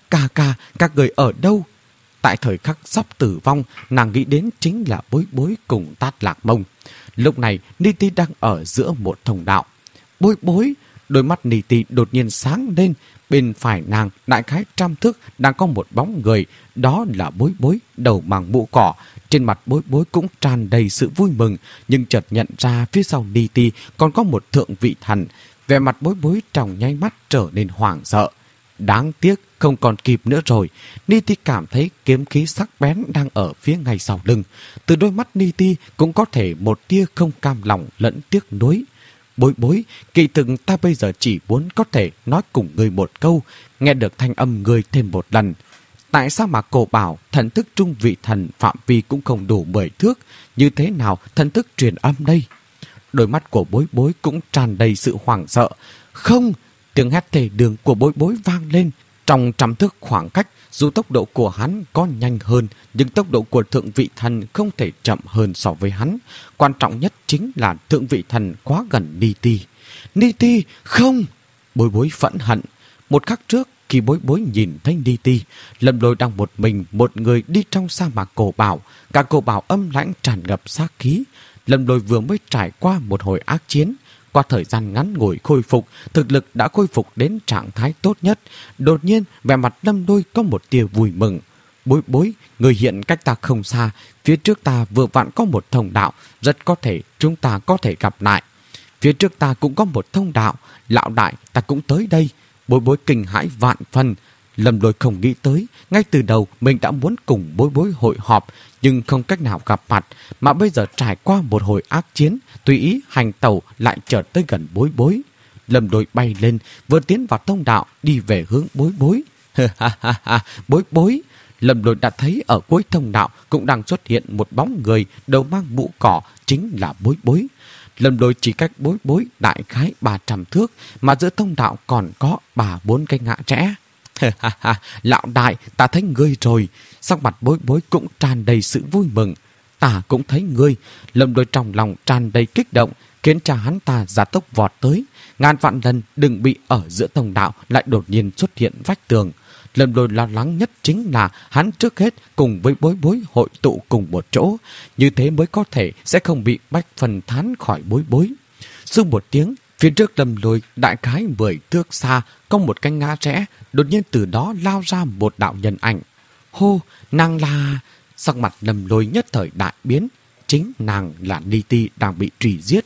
A: Ca ca, các người ở đâu? Tại thời khắc sắp tử vong, nàng nghĩ đến chính là Bối Bối cùng Tát Lạc Mông. Lúc này, Ni Ti đang ở giữa một thông đạo. Bối Bối, đôi mắt Ni Ti đột nhiên sáng lên. Bên phải nàng, đại khái trăm thước, đang có một bóng người. Đó là Bối Bối, đầu mang mũ cỏ. Trên mặt Bối Bối cũng tràn đầy sự vui mừng, nhưng chợt nhận ra phía sau Ni Ti còn có một thượng vị thần. Vẻ mặt Bối Bối trong nháy mắt trở nên hoảng sợ. Đáng tiếc, không còn kịp nữa rồi. Ni Ti cảm thấy kiếm khí sắc bén đang ở phía ngay sau lưng. Từ đôi mắt Ni Ti cũng có thể một tia không cam lòng lẫn tiếc nuối. Bối Bối, kỳ thực ta bây giờ chỉ muốn có thể nói cùng người một câu, nghe được thanh âm người thêm một lần. Tại sao mà cổ bảo thần thức trung vị thần phạm vi cũng không đủ mười thước? Như thế nào thần thức truyền âm đây? Đôi mắt của Bối Bối cũng tràn đầy sự hoảng sợ. Không! Tiếng hét thề đường của Bối Bối vang lên. Trong trăm thước khoảng cách, dù tốc độ của hắn có nhanh hơn, nhưng tốc độ của thượng vị thần không thể chậm hơn so với hắn. Quan trọng nhất chính là thượng vị thần quá gần Ni Ti. Ni Ti, không! Bối Bối phẫn hận. Một khắc trước, khi Bối Bối nhìn thấy Ni Ti, Lâm Lôi đang một mình, một người đi trong sa mạc cổ bảo. Cả cổ bảo âm lãnh tràn ngập sát khí. Lâm Lôi vừa mới trải qua một hồi ác chiến. Qua thời gian ngắn ngủi khôi phục, thực lực đã khôi phục đến trạng thái tốt nhất. Đột nhiên, vẻ mặt Lâm Lôi có một tia vui mừng. Bối Bối, người hiện cách ta không xa. Phía trước ta vừa vặn có một thông đạo. Rất có thể chúng ta có thể gặp lại. Phía trước ta cũng có một thông đạo. Lão đại, ta cũng tới đây. Bối Bối kinh hãi vạn phần. Lâm Lôi không nghĩ tới, ngay từ đầu mình đã muốn cùng Bối Bối hội họp, nhưng không cách nào gặp mặt, mà bây giờ trải qua một hồi ác chiến, tùy ý hành tẩu lại chợt tới gần Bối Bối. Lâm Lôi bay lên, vừa tiến vào thông đạo, đi về hướng Bối Bối. Ha ha ha, Bối Bối! Lâm Lôi đã thấy ở cuối thông đạo cũng đang xuất hiện một bóng người đầu mang mũ cỏ, chính là Bối Bối. Lâm Lôi chỉ cách Bối Bối đại khái ba trăm thước, mà giữa thông đạo còn có ba bốn cái ngã rẽ. Ha ha, lão đại, ta thấy ngươi rồi. Sắc mặt Bối Bối cũng tràn đầy sự vui mừng. Ta cũng thấy ngươi. Lâm Lôi trong lòng tràn đầy kích động, khiến cho hắn ta ra tốc vọt tới. Ngàn vạn lần đừng bị ở giữa thông đạo lại đột nhiên xuất hiện vách tường. Lâm Lôi lo lắng nhất chính là hắn trước hết cùng với Bối Bối hội tụ cùng một chỗ, như thế mới có thể sẽ không bị bách phần thán khỏi Bối Bối. Sau một tiếng, phía trước Lâm Lôi đại khái mười thước xa có một cái ngã rẽ, đột nhiên từ đó lao ra một đạo nhân ảnh. Hô, nàng là... Sắc mặt Lâm Lôi nhất thời đại biến, chính nàng là Ni Ti đang bị truy giết.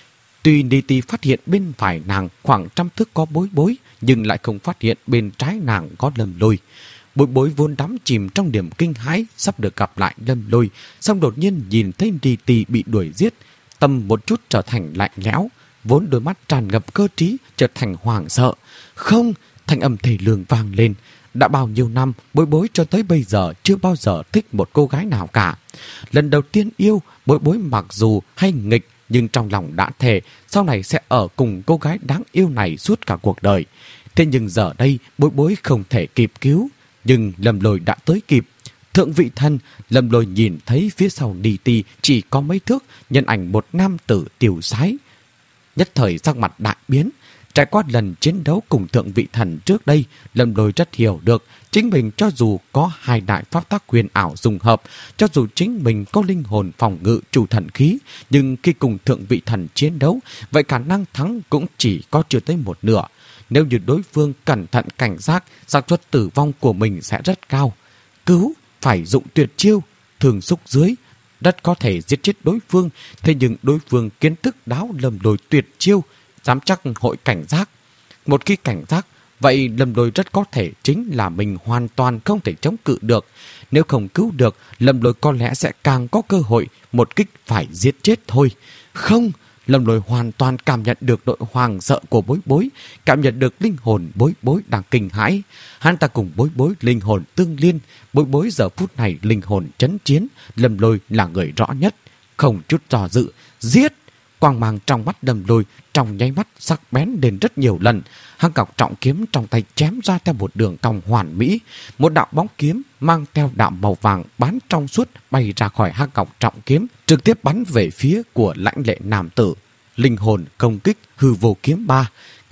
A: Tuy Ni Ti phát hiện bên phải nàng khoảng trăm thước có Bối Bối, nhưng lại không phát hiện bên trái nàng có Lâm Lôi. Bối Bối vốn đắm chìm trong niềm kinh hãi sắp được gặp lại Lâm Lôi, xong đột nhiên nhìn thấy Ni Ti bị đuổi giết, tâm một chút trở thành lạnh lẽo, vốn đôi mắt tràn ngập cơ trí trở thành hoảng sợ. Không, thanh âm thề lương vang lên. Đã bao nhiêu năm, Bối Bối cho tới bây giờ chưa bao giờ thích một cô gái nào cả. Lần đầu tiên yêu, Bối Bối mặc dù hay nghịch, nhưng trong lòng đã thề sau này sẽ ở cùng cô gái đáng yêu này suốt cả cuộc đời. Thế nhưng giờ đây, Bối Bối không thể kịp cứu. Nhưng Lâm Lôi đã tới kịp. Thượng vị thân, Lâm Lôi nhìn thấy phía sau Ni Ti chỉ có mấy thước, nhân ảnh một nam tử tiêu sái. Nhất thời sắc mặt đại biến. Trải qua lần chiến đấu cùng thượng vị thần trước đây, Lâm Lôi rất hiểu được chính mình cho dù có hai đại pháp tác quyền ảo dùng hợp, cho dù chính mình có linh hồn phòng ngự chủ thần khí, nhưng khi cùng thượng vị thần chiến đấu, vậy khả năng thắng cũng chỉ có chưa tới một nửa. Nếu như đối phương cẩn thận cảnh giác, xác suất tử vong của mình sẽ rất cao. Cứu, phải dụng tuyệt chiêu, thường xúc dưới, rất có thể giết chết đối phương, thế nhưng đối phương kiến thức đáo Lâm Lôi tuyệt chiêu, dám chắc hội cảnh giác. Một khi cảnh giác, vậy Lâm Lôi rất có thể chính là mình hoàn toàn không thể chống cự được. Nếu không cứu được, Lâm Lôi có lẽ sẽ càng có cơ hội một kích phải giết chết thôi. Không, Lâm Lôi hoàn toàn cảm nhận được nỗi hoàng sợ của Bối Bối, cảm nhận được linh hồn Bối Bối đang kinh hãi. Hắn ta cùng Bối Bối linh hồn tương liên, Bối Bối giờ phút này linh hồn chấn chiến, Lâm Lôi là người rõ nhất. Không chút do dự, giết! Quang mang trong mắt Lâm Lôi trong nháy mắt sắc bén đến rất nhiều lần. Hắc ngọc trọng kiếm trong tay chém ra theo một đường cong hoàn mỹ. Một đạo bóng kiếm mang theo đạo màu vàng bán trong suốt bay ra khỏi hắc ngọc trọng kiếm, trực tiếp bắn về phía của lãnh lệ nam tử. Linh hồn công kích hư vô kiếm ba.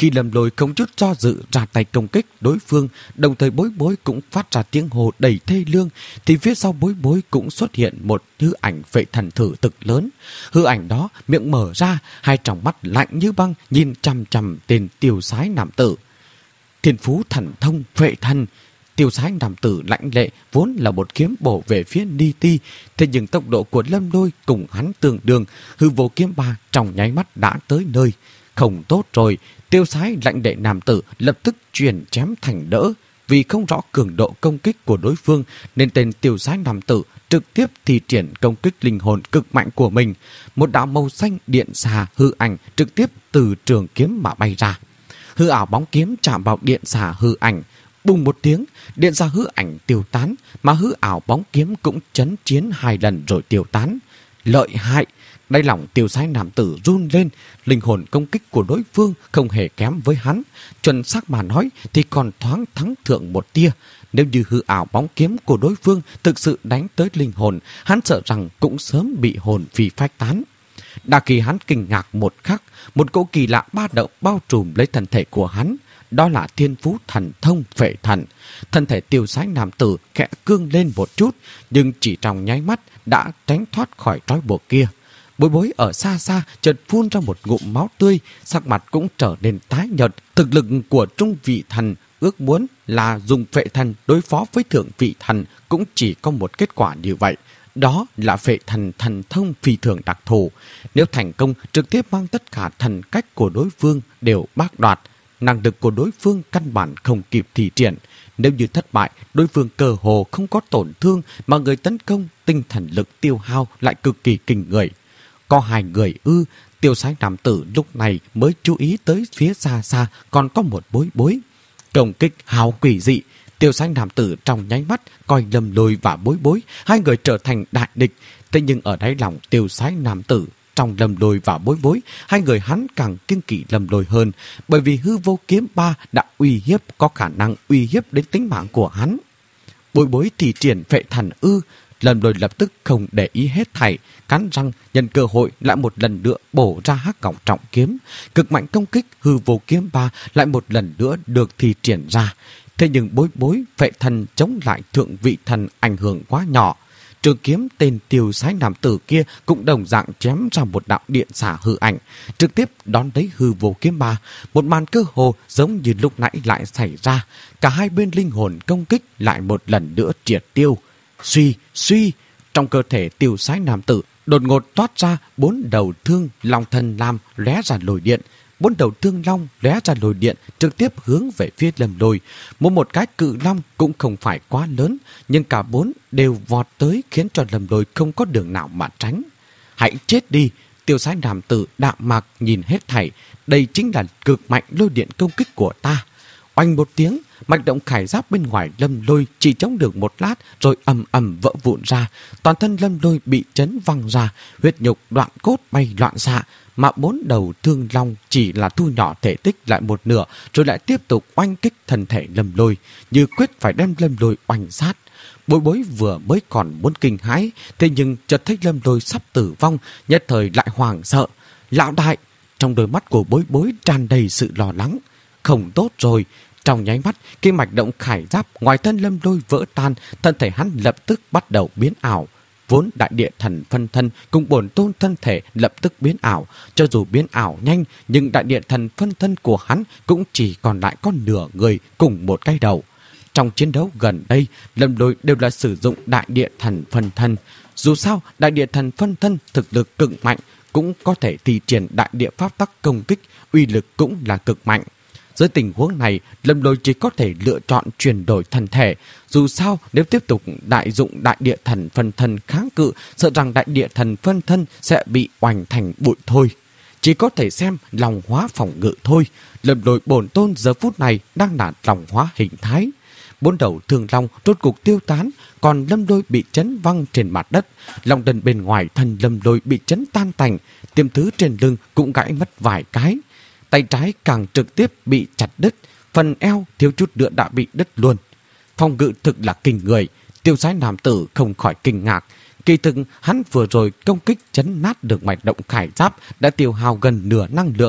A: Khi Lâm Lôi không chút do dự ra tay công kích đối phương, đồng thời Bối Bối cũng phát ra tiếng hô đầy thê lương, thì phía sau Bối Bối cũng xuất hiện một hư ảnh vệ thần thử thực lớn. Hư ảnh đó miệng mở ra, hai tròng mắt lạnh như băng nhìn chằm chằm tên tiêu sái nam tử. Thiên phú thần thông vệ thần. Tiêu sái nam tử lãnh lệ vốn là một kiếm bổ về phía Ni Ti, thế nhưng tốc độ của Lâm Lôi cùng hắn tương đương, hư vô kiếm ba trong nháy mắt đã tới nơi. Không tốt rồi, tiêu sái lãnh lệ nam tử lập tức chuyển chém thành đỡ. Vì không rõ cường độ công kích của đối phương nên tên tiêu sái nam tử trực tiếp thi triển công kích linh hồn cực mạnh của mình. Một đạo màu xanh điện xà hư ảnh trực tiếp từ trường kiếm mà bay ra. Hư ảo bóng kiếm chạm vào điện xà hư ảnh. Bùng một tiếng, điện xà hư ảnh tiêu tán, mà hư ảo bóng kiếm cũng chấn chiến hai lần rồi tiêu tán. Lợi hại! Đáy lòng tiêu sái nam tử run lên, linh hồn công kích của đối phương không hề kém với hắn. Chuẩn xác mà nói thì còn thoáng thắng thượng một tia. Nếu như hư ảo bóng kiếm của đối phương thực sự đánh tới linh hồn, hắn sợ rằng cũng sớm bị hồn phi phách tán. Đã khi hắn kinh ngạc một khắc, một cỗ kỳ lạ ba động bao trùm lấy thân thể của hắn. Đó là thiên phú thần thông vệ thần. Thân thể tiêu sái nam tử khẽ cương lên một chút, nhưng chỉ trong nháy mắt đã tránh thoát khỏi trói buộc kia. Bối Bối ở xa xa chợt phun ra một ngụm máu tươi, sắc mặt cũng trở nên tái nhợt. Thực lực của trung vị thần ước muốn là dùng vệ thần đối phó với thượng vị thần cũng chỉ có một kết quả như vậy. Đó là vệ thần thần thông phi thường đặc thù. Nếu thành công trực tiếp mang tất cả thần cách của đối phương đều bác đoạt, năng lực của đối phương căn bản không kịp thi triển. Nếu như thất bại, đối phương cơ hồ không có tổn thương mà người tấn công tinh thần lực tiêu hao lại cực kỳ kinh người. Có hai người ư, tiêu sái nam tử lúc này mới chú ý tới phía xa xa còn có một Bối Bối. Công kích hào quỷ dị, tiêu sái nam tử trong nháy mắt coi Lâm Lôi và Bối Bối hai người trở thành đại địch. Thế nhưng ở đáy lòng tiêu sái nam tử, trong Lâm Lôi và Bối Bối, hai người hắn càng kiêng kỵ Lâm Lôi hơn, bởi vì hư vô kiếm ba đã uy hiếp, có khả năng uy hiếp đến tính mạng của hắn. Bối Bối thì triển vệ thần ư. Lâm Lôi lập tức không để ý hết thảy, cắn răng nhân cơ hội lại một lần nữa bổ ra hắc ngọc trọng kiếm. Cực mạnh công kích hư vô kiếm ba lại một lần nữa được thi triển ra. Thế nhưng Bối Bối vệ thần chống lại thượng vị thần ảnh hưởng quá nhỏ. Trường kiếm tên tiêu sái nam tử kia cũng đồng dạng chém ra một đạo điện xả hư ảnh, trực tiếp đón lấy hư vô kiếm ba. Một màn cơ hồ giống như lúc nãy lại xảy ra. Cả hai bên linh hồn công kích lại một lần nữa triệt tiêu. Suy, suy, trong cơ thể tiêu sái nam tử đột ngột toát ra bốn đầu thương long thần lam lóe ra lồi điện. Bốn đầu thương long lóe ra lồi điện trực tiếp hướng về phía Lâm Lôi. Mỗi một cái cự long cũng không phải quá lớn, nhưng cả bốn đều vọt tới khiến cho Lâm Lôi không có đường nào mà tránh. Hãy chết đi! Tiêu sái nam tử đạm mạc nhìn hết thảy. Đây chính là cực mạnh lôi điện công kích của ta. Oanh một tiếng, mạch động khải giáp bên ngoài Lâm Lôi chỉ chống được một lát rồi ầm ầm vỡ vụn ra. Toàn thân Lâm Lôi bị chấn văng ra, huyết nhục đoạn cốt bay loạn xạ, mà bốn đầu thương long chỉ là thu nhỏ thể tích lại một nửa rồi lại tiếp tục oanh kích thân thể Lâm Lôi, như quyết phải đem Lâm Lôi oanh sát. Bối Bối vừa mới còn muốn kinh hãi, thế nhưng chợt thấy Lâm Lôi sắp tử vong, nhất thời lại hoảng sợ. Lão đại! Trong đôi mắt của Bối Bối tràn đầy sự lo lắng. Không tốt rồi! Trong nháy mắt, khi mạch động khải giáp ngoài thân Lâm Lôi vỡ tan, thân thể hắn lập tức bắt đầu biến ảo. Vốn đại địa thần phân thân cùng bổn tôn thân thể lập tức biến ảo. Cho dù biến ảo nhanh, nhưng đại địa thần phân thân của hắn cũng chỉ còn lại có nửa người cùng một cái đầu. Trong chiến đấu gần đây, Lâm Lôi đều là sử dụng đại địa thần phân thân. Dù sao, đại địa thần phân thân thực lực cực mạnh, cũng có thể thi triển đại địa pháp tắc công kích, uy lực cũng là cực mạnh. Dưới tình huống này, Lâm Lôi chỉ có thể lựa chọn chuyển đổi thân thể. Dù sao, nếu tiếp tục đại dụng đại địa thần phân thân kháng cự, sợ rằng đại địa thần phân thân sẽ bị oanh thành bụi thôi. Chỉ có thể xem lòng hóa phòng ngự thôi. Lâm Lôi bổn tôn giờ phút này đang là lòng hóa hình thái. Bốn đầu thương long rốt cục tiêu tán, còn Lâm Lôi bị chấn văng trên mặt đất. Lòng đần bên ngoài thân Lâm Lôi bị chấn tan tành, tiêm thứ trên lưng cũng gãy mất vài cái. Tay trái càng trực tiếp bị chặt đứt, phần eo thiếu chút nữa đã bị đứt luôn. Phòng ngự thực là kinh người, tiêu sái nam tử không khỏi kinh ngạc. Kỳ thực hắn vừa rồi công kích chấn nát được mạch động khải giáp đã tiêu hao gần nửa năng lượng.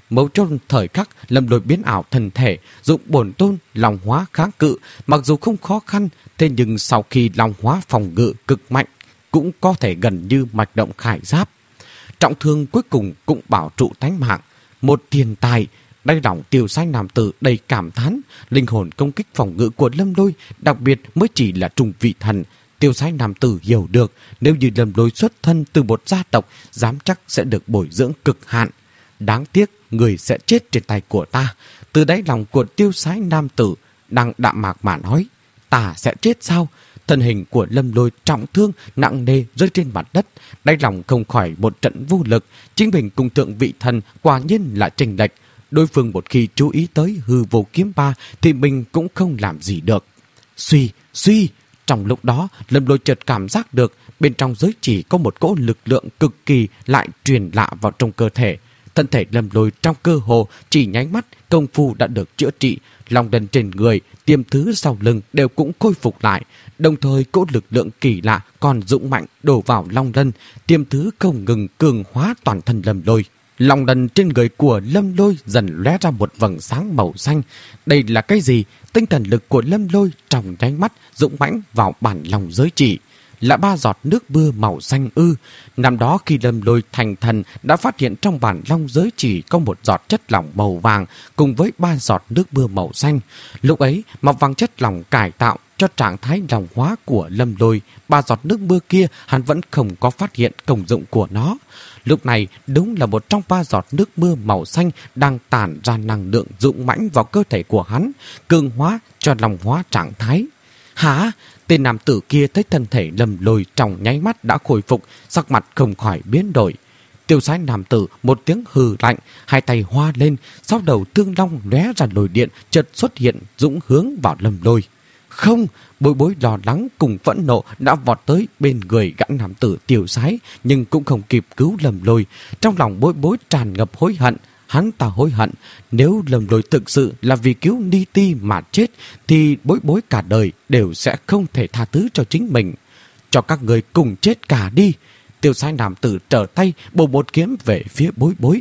A: Mấu chốt thời khắc, Lâm Lôi biến ảo thân thể, dụng bổn tôn long hóa kháng cự, mặc dù không khó khăn, thế nhưng sau khi long hóa phòng ngự cực mạnh, cũng có thể gần như mạch động khải giáp. Trọng thương cuối cùng cũng bảo trụ tánh mạng. Một thiên tài, đáy lòng Tiêu Sái nam tử đầy cảm thán, linh hồn công kích phòng ngự của Lâm Lôi đặc biệt mới chỉ là trùng vị thần. Tiêu Sái nam tử hiểu được, nếu như Lâm Lôi xuất thân từ một gia tộc, dám chắc sẽ được bồi dưỡng cực hạn. Đáng tiếc, người sẽ chết trên tay của ta. Từ đáy lòng của Tiêu Sái nam tử đang đạm mạc mà nói, ta sẽ chết sao? Thân hình của Lâm Lôi trọng thương nặng nề rơi trên mặt đất, đáy lòng không khỏi một trận vô lực. Chính mình cùng thượng vị thần quả nhiên là chênh lệch. Đối phương một khi chú ý tới hư vô kiếm ba thì mình cũng không làm gì được. Suy, suy. Trong lúc đó, Lâm Lôi chợt cảm giác được bên trong giới chỉ có một cỗ lực lượng cực kỳ lại truyền lạ vào trong cơ thể. Thân thể Lâm Lôi trong cơ hồ chỉ nháy mắt, công phu đã được chữa trị, lòng đần trên người, tiềm thứ sau lưng đều cũng khôi phục lại. Đồng thời cỗ lực lượng kỳ lạ còn dũng mạnh đổ vào long lân, tiềm thứ không ngừng cường hóa toàn thân Lâm Lôi. Lòng đần trên người của Lâm Lôi dần lóe ra một vầng sáng màu xanh. Đây là cái gì? Tinh thần lực của Lâm Lôi trong nháy mắt dũng mãnh vào bản lòng giới chỉ. Là ba giọt nước mưa màu xanh ư? Năm đó khi Lâm Lôi thành thần đã phát hiện trong bản long giới chỉ có một giọt chất lỏng màu vàng cùng với ba giọt nước mưa màu xanh. Lúc ấy, màu vàng chất lỏng cải tạo cho trạng thái lòng hóa của Lâm Lôi. Ba giọt nước mưa kia hắn vẫn không có phát hiện công dụng của nó. Lúc này đúng là một trong ba giọt nước mưa màu xanh đang tản ra năng lượng dũng mãnh vào cơ thể của hắn, cường hóa cho lòng hóa trạng thái. Hả? Tên nam tử kia thấy thân thể Lâm Lôi trong nháy mắt đã khôi phục, sắc mặt không khỏi biến đổi. Tiêu Sái nam tử một tiếng hừ lạnh, hai tay hoa lên, sau đầu tương long lóe ra lôi điện chợt xuất hiện dũng hướng vào Lâm Lôi. Không, Bối Bối lo lắng cùng phẫn nộ đã vọt tới bên người gã nam tử Tiêu Sái, nhưng cũng không kịp cứu Lâm Lôi. Trong lòng Bối Bối tràn ngập hối hận. Hắn ta hối hận, nếu Lâm Lôi thực sự là vì cứu Ni Ti mà chết, thì Bối Bối cả đời đều sẽ không thể tha thứ cho chính mình. Cho các người cùng chết cả đi. Tiêu Sái nam tử trở tay bổ một kiếm về phía Bối Bối.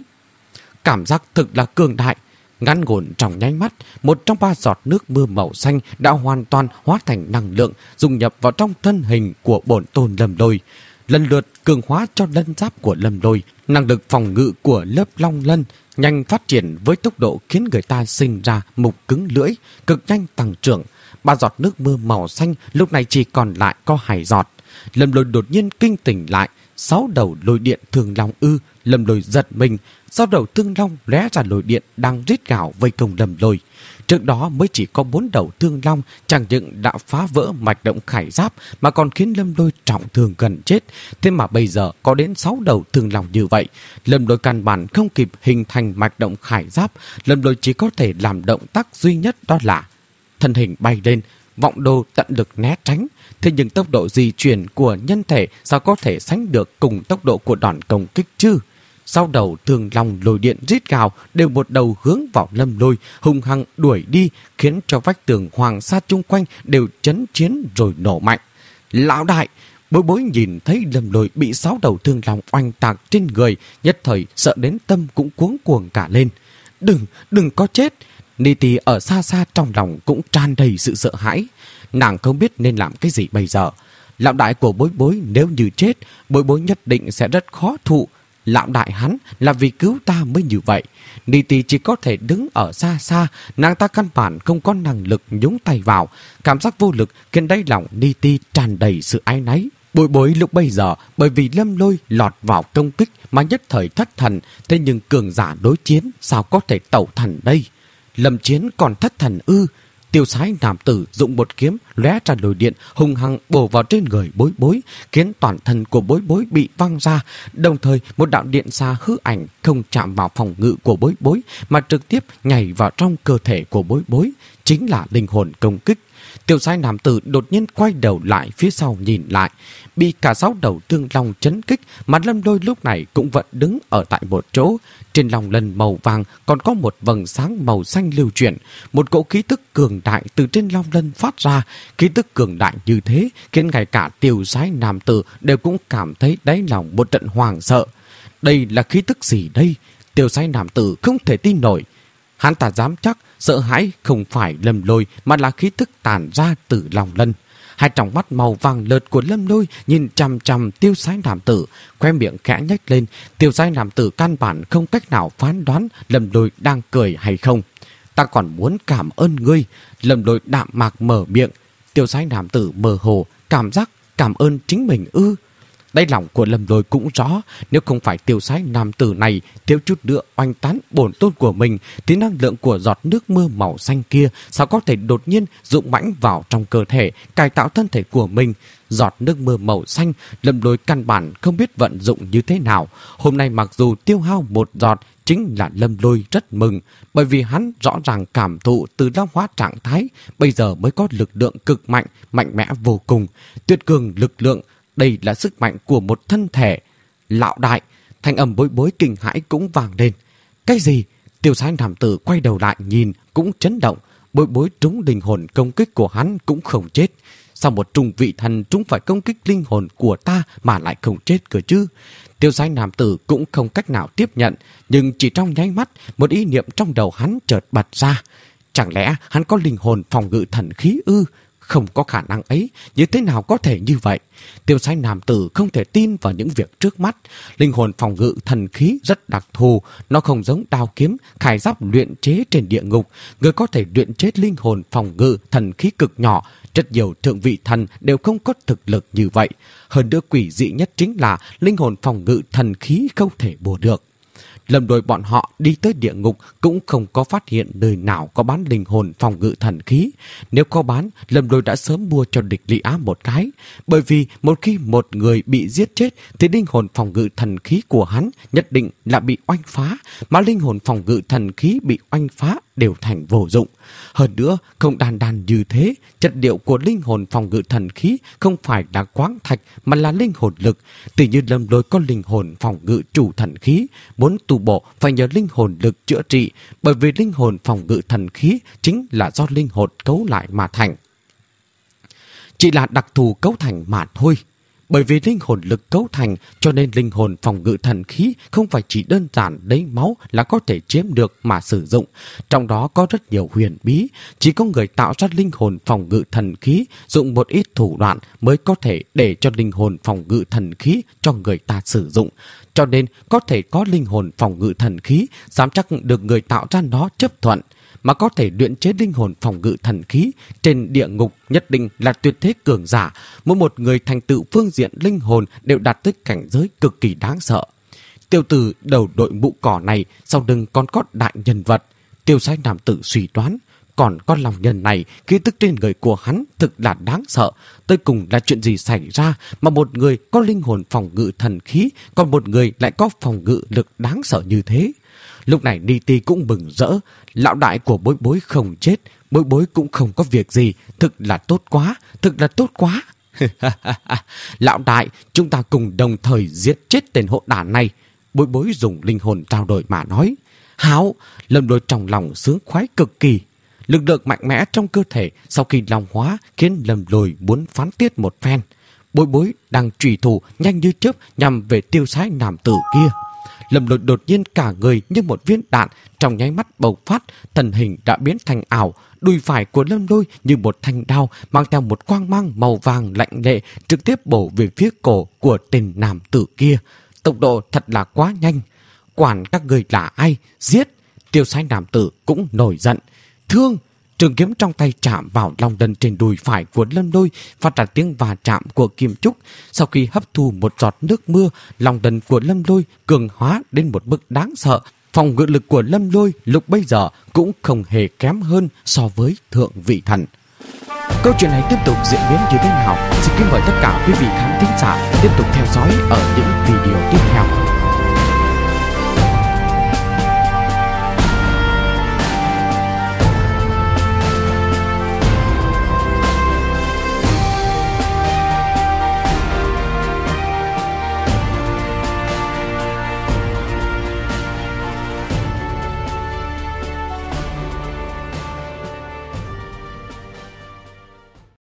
A: Cảm giác thực là cường đại. Ngắn ngủn trong nháy mắt, một trong ba giọt nước mưa màu xanh đã hoàn toàn hóa thành năng lượng, dung nhập vào trong thân hình của bổn tôn Lâm Lôi. Lần lượt cường hóa cho lân giáp của Lâm Lôi, năng lực phòng ngự của lớp long lân nhanh phát triển với tốc độ khiến người ta sinh ra mục cứng lưỡi, cực nhanh tăng trưởng. Ba giọt nước mưa màu xanh lúc này chỉ còn lại có hai giọt. Lâm Lôi đột nhiên kinh tỉnh lại, sáu đầu lôi điện thường long ư? Lâm Lôi giật mình, sau đầu thương long lóe ra lôi điện đang rít gào vây công Lâm Lôi. Trước đó mới chỉ có bốn đầu thương long, chẳng những đã phá vỡ mạch động khải giáp mà còn khiến Lâm Lôi trọng thương gần chết. Thế mà bây giờ có đến sáu đầu thương long như vậy, Lâm Lôi căn bản không kịp hình thành mạch động khải giáp. Lâm Lôi chỉ có thể làm động tác duy nhất, đó là thân hình bay lên, vọng đồ tận lực né tránh. Thế nhưng tốc độ di chuyển của nhân thể sao có thể sánh được cùng tốc độ của đòn công kích chứ? Sau đầu thương long lôi điện rít gào đều một đầu hướng vào Lâm Lôi, hung hăng đuổi đi, khiến cho vách tường hoàng sa chung quanh đều chấn chiến rồi nổ mạnh. Lão đại! Bối Bối nhìn thấy Lâm Lôi bị sáu đầu thương long oanh tạc trên người, nhất thời sợ đến tâm cũng cuống cuồng cả lên. Đừng, đừng có chết! Ni Ti ở xa xa trong lòng cũng tràn đầy sự sợ hãi. Nàng không biết nên làm cái gì bây giờ. Lão đại của Bối Bối nếu như chết, Bối Bối nhất định sẽ rất khó thụ. Lão đại hắn là vì cứu ta mới như vậy. Ni Ti chỉ có thể đứng ở xa xa, nàng ta căn bản không có năng lực nhúng tay vào. Cảm giác vô lực khiến đáy lòng Ni Ti tràn đầy sự áy náy. Bối Bối lúc bây giờ bởi vì Lâm Lôi lọt vào công kích mà nhất thời thất thần, thế nhưng cường giả đối chiến sao có thể tẩu thần đây? Lâm Chiến còn thất thần ư? Tiêu Sái nam tử dụng một kiếm lóe ra lôi điện hung hăng bổ vào trên người Bối Bối, khiến toàn thân của Bối Bối bị văng ra. Đồng thời một đạo điện xa hư ảnh không chạm vào phòng ngự của Bối Bối mà trực tiếp nhảy vào trong cơ thể của Bối Bối, chính là linh hồn công kích. Tiêu Sái nam tử đột nhiên quay đầu lại phía sau nhìn lại, bị cả sáu đầu thương long chấn kích mà Lâm Lôi lúc này cũng vẫn đứng ở tại một chỗ. Trên lòng lân màu vàng còn có một vầng sáng màu xanh lưu chuyển, một cỗ khí tức cường đại từ trên long lân phát ra. Khí tức cường đại như thế khiến ngay cả Tiêu Sái nam tử đều cũng cảm thấy đáy lòng một trận hoảng sợ. Đây là khí tức gì đây? Tiêu Sái nam tử không thể tin nổi. Hắn ta dám chắc sợ hãi không phải Lâm Lôi mà là khí tức tản ra từ lòng Lân. Hai tròng mắt màu vàng lợt của Lâm Lôi nhìn chằm chằm Tiêu Sái nam tử, khoe miệng khẽ nhếch lên. Tiêu Sái nam tử căn bản không cách nào phán đoán Lâm Lôi đang cười hay không. Ta còn muốn cảm ơn ngươi. Lâm Lôi đạm mạc mở miệng. Tiêu Sái nam tử mơ hồ, cảm giác cảm ơn chính mình ư? Đáy lòng của Lâm Lôi cũng rõ, nếu không phải Tiêu Sái nam tử này thiếu chút nữa oanh tán bổn tôn của mình, thì năng lượng của giọt nước mưa màu xanh kia sao có thể đột nhiên dũng mãnh vào trong cơ thể, cải tạo thân thể của mình. Giọt nước mưa màu xanh, Lâm Lôi căn bản không biết vận dụng như thế nào. Hôm nay mặc dù tiêu hao một giọt, chính là Lâm Lôi rất mừng, bởi vì hắn rõ ràng cảm thụ từ long hóa trạng thái, bây giờ mới có lực lượng cực mạnh, mạnh mẽ vô cùng, tuyệt cường lực lượng. Đây là sức mạnh của một thân thể. Lão đại, thanh âm Bối Bối kinh hãi cũng vang lên. Cái gì? Tiêu Sái nam tử quay đầu lại nhìn cũng chấn động. Bối Bối trúng linh hồn công kích của hắn cũng không chết. Sao một trùng vị thần trúng phải công kích linh hồn của ta mà lại không chết cơ chứ? Tiêu Sái nam tử cũng không cách nào tiếp nhận, nhưng chỉ trong nháy mắt, một ý niệm trong đầu hắn chợt bật ra. Chẳng lẽ hắn có linh hồn phòng ngự thần khí ư? Không có khả năng ấy, như thế nào có thể như vậy? Tiêu Sái nam tử không thể tin vào những việc trước mắt. Linh hồn phòng ngự thần khí rất đặc thù, nó không giống đao kiếm, khải giáp luyện chế trên địa ngục. Người có thể luyện chế linh hồn phòng ngự thần khí cực nhỏ, rất nhiều thượng vị thần đều không có thực lực như vậy. Hơn nữa quỷ dị nhất chính là linh hồn phòng ngự thần khí không thể bù được. Lâm Lôi bọn họ đi tới địa ngục cũng không có phát hiện nơi nào có bán linh hồn phòng ngự thần khí. Nếu có bán, Lâm Lôi đã sớm mua cho địch Lý Á một cái. Bởi vì một khi một người bị giết chết thì linh hồn phòng ngự thần khí của hắn nhất định là bị oanh phá, mà linh hồn phòng ngự thần khí bị oanh phá đều thành vô dụng. Hơn nữa, không đan đan như thế, chất liệu của linh hồn phòng ngự thần khí không phải là quáng thạch mà là linh hồn lực. Tỷ như Lâm Lôi có linh hồn phòng ngự chủ thần khí, muốn tu bộ phải nhờ linh hồn lực chữa trị, bởi vì linh hồn phòng ngự thần khí chính là do linh hồn cấu lại mà thành. Chỉ là đặc thù cấu thành mà thôi. Bởi vì linh hồn lực cấu thành cho nên linh hồn phòng ngự thần khí không phải chỉ đơn giản lấy máu là có thể chiếm được mà sử dụng. Trong đó có rất nhiều huyền bí. Chỉ có người tạo ra linh hồn phòng ngự thần khí dùng một ít thủ đoạn mới có thể để cho linh hồn phòng ngự thần khí cho người ta sử dụng. Cho nên có thể có linh hồn phòng ngự thần khí dám chắc được người tạo ra nó chấp thuận. Mà có thể luyện chế linh hồn phòng ngự thần khí trên địa ngục nhất định là tuyệt thế cường giả. Mỗi một người thành tựu phương diện linh hồn đều đạt tới cảnh giới cực kỳ đáng sợ. Tiêu tử đầu đội mũ cỏ này sau lưng còn có đại nhân vật. Tiêu Sái nam tử suy đoán, còn con lòng nhân này khí tức trên người của hắn thực là đáng sợ. Tới cùng là chuyện gì xảy ra mà một người có linh hồn phòng ngự thần khí, còn một người lại có phòng ngự lực đáng sợ như thế? Lúc này Ni Ti cũng mừng rỡ. Lão đại của Bối Bối không chết, Bối Bối cũng không có việc gì. Thực là tốt quá, thực là tốt quá. Lão đại, chúng ta cùng đồng thời giết chết tên hộ đản này. Bối Bối dùng linh hồn trao đổi mà nói. Hảo, Lâm Lôi trong lòng sướng khoái cực kỳ. Lực lượng mạnh mẽ trong cơ thể sau khi long hóa khiến Lâm Lôi muốn phán tiết một phen. Bối Bối đang trùy thủ nhanh như chớp nhằm về Tiêu Sái nam tử kia. Lâm Lôi đột nhiên cả người như một viên đạn, trong nháy mắt bộc phát, thân hình đã biến thành ảo. Đùi phải của Lâm Lôi như một thanh đao mang theo một quang mang màu vàng lạnh lệ, trực tiếp bổ về phía cổ của tên nam tử kia. Tốc độ thật là quá nhanh. Quản các người là ai? Giết! Tiêu Sái nam tử cũng nổi giận. Thương! Trường kiếm trong tay chạm vào lòng đần trên đùi phải của Lâm Lôi, phát ra tiếng va chạm của kim trúc. Sau khi hấp thu một giọt nước mưa, lòng đần của Lâm Lôi cường hóa đến một mức đáng sợ. Phòng ngự lực của Lâm Lôi lúc bây giờ cũng không hề kém hơn so với thượng vị thần. Câu chuyện này tiếp tục diễn biến như thế nào? Xin kính mời tất cả quý vị khán thính giả tiếp tục theo dõi ở những video tiếp theo.